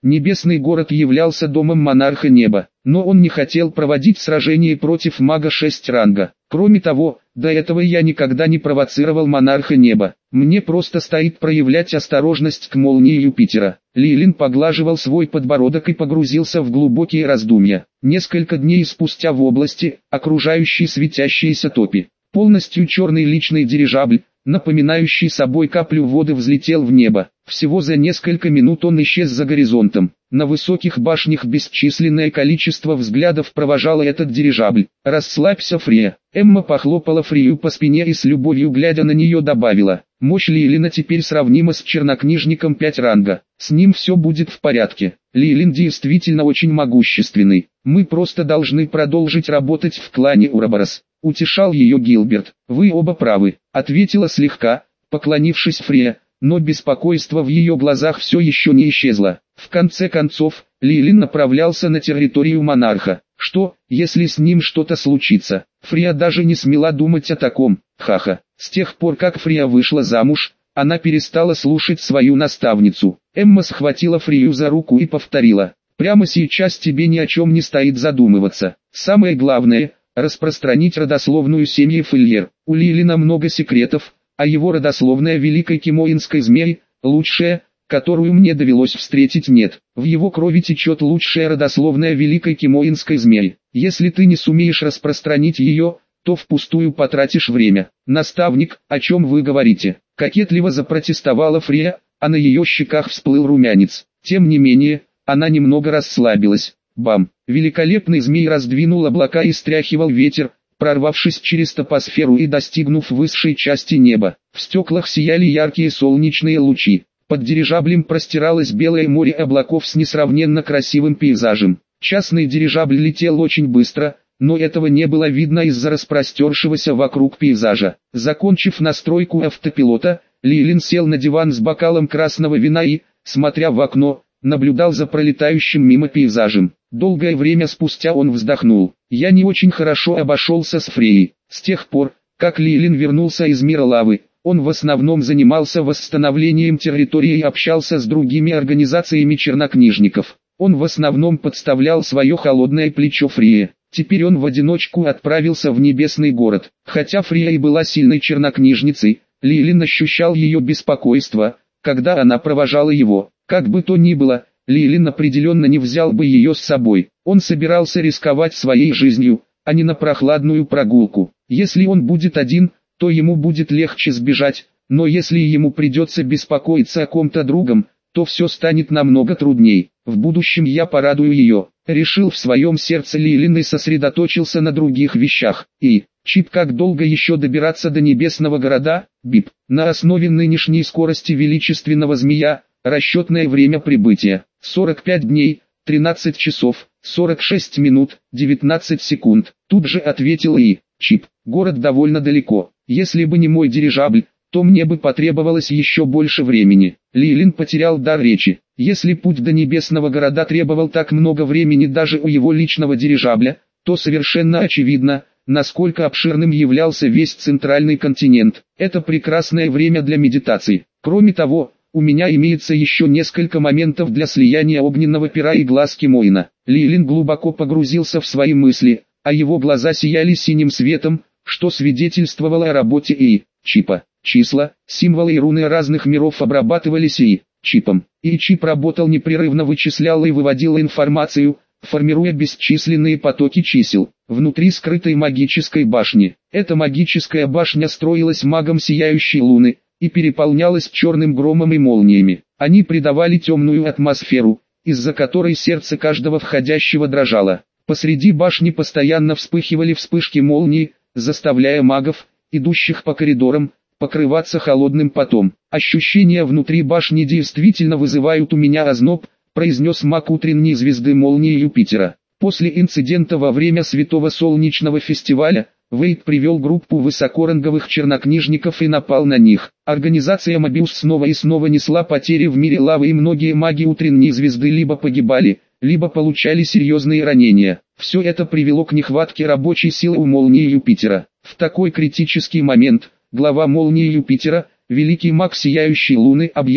Небесный город являлся домом монарха неба, но он не хотел проводить сражение против мага 6 ранга. Кроме того, до этого я никогда не провоцировал монарха неба. Мне просто стоит проявлять осторожность к молнии Юпитера. Лилин поглаживал свой подбородок и погрузился в глубокие раздумья. Несколько дней спустя в области, окружающей светящиеся топи, полностью черный личный дирижабль, напоминающий собой каплю воды, взлетел в небо. Всего за несколько минут он исчез за горизонтом. На высоких башнях бесчисленное количество взглядов провожало этот дирижабль. «Расслабься, Фрия». Эмма похлопала Фрию по спине и с любовью глядя на нее добавила: «Мощь Лилина теперь сравнима с чернокнижником 5 ранга. С ним все будет в порядке. Лилин действительно очень могущественный. Мы просто должны продолжить работать в клане Ураборос». Утешал ее Гилберт. «Вы оба правы», — ответила слегка, поклонившись Фрия, но беспокойство в ее глазах все еще не исчезло. В конце концов, Лилин направлялся на территорию монарха. Что, если с ним что-то случится? Фрия даже не смела думать о таком. Ха-ха. С тех пор, как Фрия вышла замуж, она перестала слушать свою наставницу. Эмма схватила Фрию за руку и повторила: «Прямо сейчас тебе ни о чем не стоит задумываться. Самое главное — распространить родословную семьи Фельер. У Лилина много секретов, а его родословная великой кимоинской змеи, лучшая, которую мне довелось встретить, нет. В его крови течет лучшая родословная великой кимоинской змеи. Если ты не сумеешь распространить ее, то впустую потратишь время». «Наставник, о чем вы говорите?» — кокетливо запротестовала Фрия, а на ее щеках всплыл румянец. Тем не менее, она немного расслабилась. Бам! Великолепный змей раздвинул облака и стряхивал ветер, прорвавшись через топосферу и достигнув высшей части неба. В стеклах сияли яркие солнечные лучи. Под дирижаблем простиралось белое море облаков с несравненно красивым пейзажем. Частный дирижабль летел очень быстро, но этого не было видно из-за распростершегося вокруг пейзажа. Закончив настройку автопилота, Лилин сел на диван с бокалом красного вина и, смотря в окно, наблюдал за пролетающим мимо пейзажем. Долгое время спустя он вздохнул. «Я не очень хорошо обошелся с Фреей. С тех пор, как Лилин вернулся из мира лавы, он в основном занимался восстановлением территории и общался с другими организациями чернокнижников. Он в основном подставлял свое холодное плечо Фрие. Теперь он в одиночку отправился в небесный город. Хотя Фрия и была сильной чернокнижницей, Лилин ощущал ее беспокойство, когда она провожала его. Как бы то ни было, Лилин определенно не взял бы ее с собой. Он собирался рисковать своей жизнью, а не на прохладную прогулку. Если он будет один, то ему будет легче сбежать, но если ему придется беспокоиться о ком-то другом, то все станет намного трудней. В будущем я порадую ее, решил в своем сердце Лилин и сосредоточился на других вещах. Чип, как долго еще добираться до небесного города? Бип. На основе нынешней скорости величественного змея, расчетное время прибытия 45 дней, 13 часов, 46 минут, 19 секунд. Тут же ответил Чип. Город довольно далеко. Если бы не мой дирижабль, то мне бы потребовалось еще больше времени. Лилин потерял дар речи. Если путь до небесного города требовал так много времени даже у его личного дирижабля, то совершенно очевидно, насколько обширным являлся весь центральный континент. Это прекрасное время для медитации. Кроме того, у меня имеется еще несколько моментов для слияния огненного пера и глаз Кимоина. Лилин глубоко погрузился в свои мысли, а его глаза сияли синим светом, что свидетельствовало о работе Чипа. Числа, символы и руны разных миров обрабатывались Чипом. Чип работал непрерывно, вычислял и выводил информацию, формируя бесчисленные потоки чисел. Внутри скрытой магической башни. Эта магическая башня строилась магом сияющей луны и переполнялась черным громом и молниями. Они придавали темную атмосферу, из-за которой сердце каждого входящего дрожало. Посреди башни постоянно вспыхивали вспышки молнии, заставляя магов, идущих по коридорам, покрываться холодным потом. «Ощущения внутри башни действительно вызывают у меня озноб», произнес маг утренней звезды молнии Юпитера. После инцидента во время Святого Солнечного фестиваля, Вейд привел группу высокоранговых чернокнижников и напал на них. Организация Мобиус снова и снова несла потери в мире лавы, и многие маги утренней звезды либо погибали, либо получали серьезные ранения. Все это привело к нехватке рабочей силы у молнии Юпитера. В такой критический момент, глава молнии Юпитера, великий маг сияющей луны, объявил,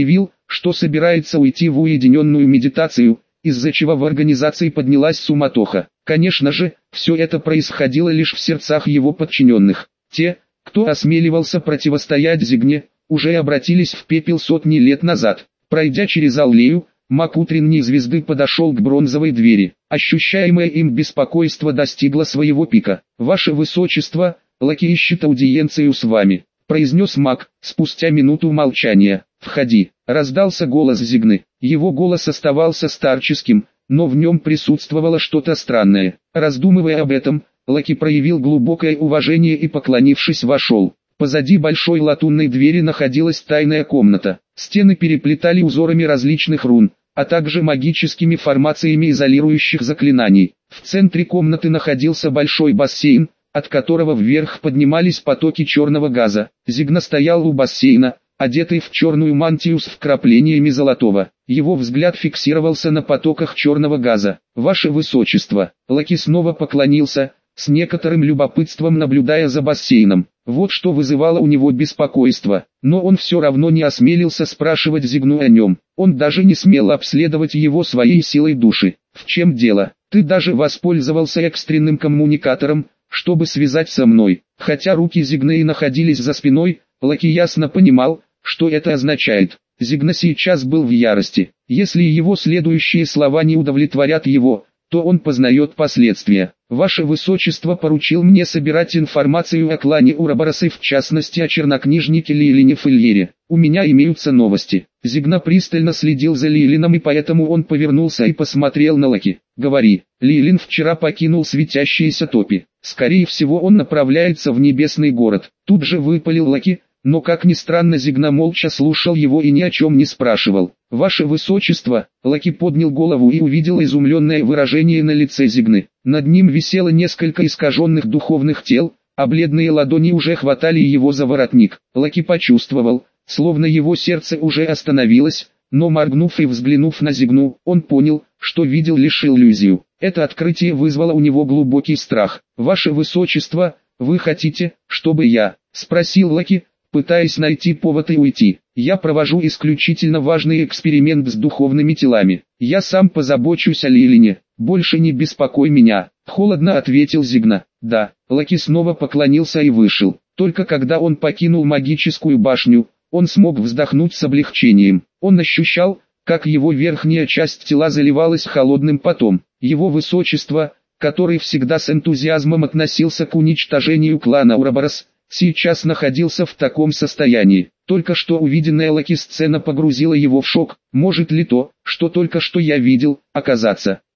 что собирается уйти в уединенную медитацию, из-за чего в организации поднялась суматоха. Конечно же, все это происходило лишь в сердцах его подчиненных. Те, кто осмеливался противостоять Зигне, уже обратились в пепел сотни лет назад. Пройдя через аллею, маг утренней звезды подошел к бронзовой двери. Ощущаемое им беспокойство достигло своего пика. «Ваше Высочество, Лаки ищет аудиенцию с вами», — произнес маг, спустя минуту молчания. «Входи», — раздался голос Зигны. Его голос оставался старческим, но в нем присутствовало что-то странное. Раздумывая об этом, Лаки проявил глубокое уважение и, поклонившись, вошел. Позади большой латунной двери находилась тайная комната. Стены переплетали узорами различных рун, а также магическими формациями изолирующих заклинаний. В центре комнаты находился большой бассейн, от которого вверх поднимались потоки черного газа. Зигна стоял у бассейна, одетый в черную мантию с вкраплениями золотого. Его взгляд фиксировался на потоках черного газа. «Ваше Высочество», Лаки снова поклонился, с некоторым любопытством наблюдая за бассейном. Вот что вызывало у него беспокойство, но он все равно не осмелился спрашивать Зигну о нем. Он даже не смел обследовать его своей силой души. «В чем дело? Ты даже воспользовался экстренным коммуникатором, чтобы связать со мной». Хотя руки Зигны и находились за спиной, Лаки ясно понимал, что это означает. Зигна сейчас был в ярости. Если его следующие слова не удовлетворят его, то он познает последствия. «Ваше Высочество поручил мне собирать информацию о клане Ураборосы, в частности о чернокнижнике Лилине Фельере. У меня имеются новости». Зигна пристально следил за Лилином, и поэтому он повернулся и посмотрел на Лаки. «Говори». «Лилин вчера покинул светящиеся топи. Скорее всего, он направляется в небесный город». Тут же выпалил Лаки, но как ни странно Зигна молча слушал его и ни о чем не спрашивал. «Ваше Высочество», Лаки поднял голову и увидел изумленное выражение на лице Зигны. Над ним висело несколько искаженных духовных тел, а бледные ладони уже хватали его за воротник. Лаки почувствовал, словно его сердце уже остановилось, но моргнув и взглянув на Зигну, он понял, что видел лишь иллюзию. Это открытие вызвало у него глубокий страх. «Ваше Высочество, вы хотите, чтобы я?» — спросил Лаки, пытаясь найти повод и уйти. «Я провожу исключительно важный эксперимент с духовными телами. Я сам позабочусь о Лилине. Больше не беспокой меня», — холодно ответил Зигна. «Да». Лаки снова поклонился и вышел. Только когда он покинул магическую башню, он смог вздохнуть с облегчением. Он ощущал, как его верхняя часть тела заливалась холодным потом. Его Высочество, который всегда с энтузиазмом относился к уничтожению клана Ураборос, сейчас находился в таком состоянии. Только что увиденная Лаки сцена погрузила его в шок. Может ли то, что только что я видел, оказаться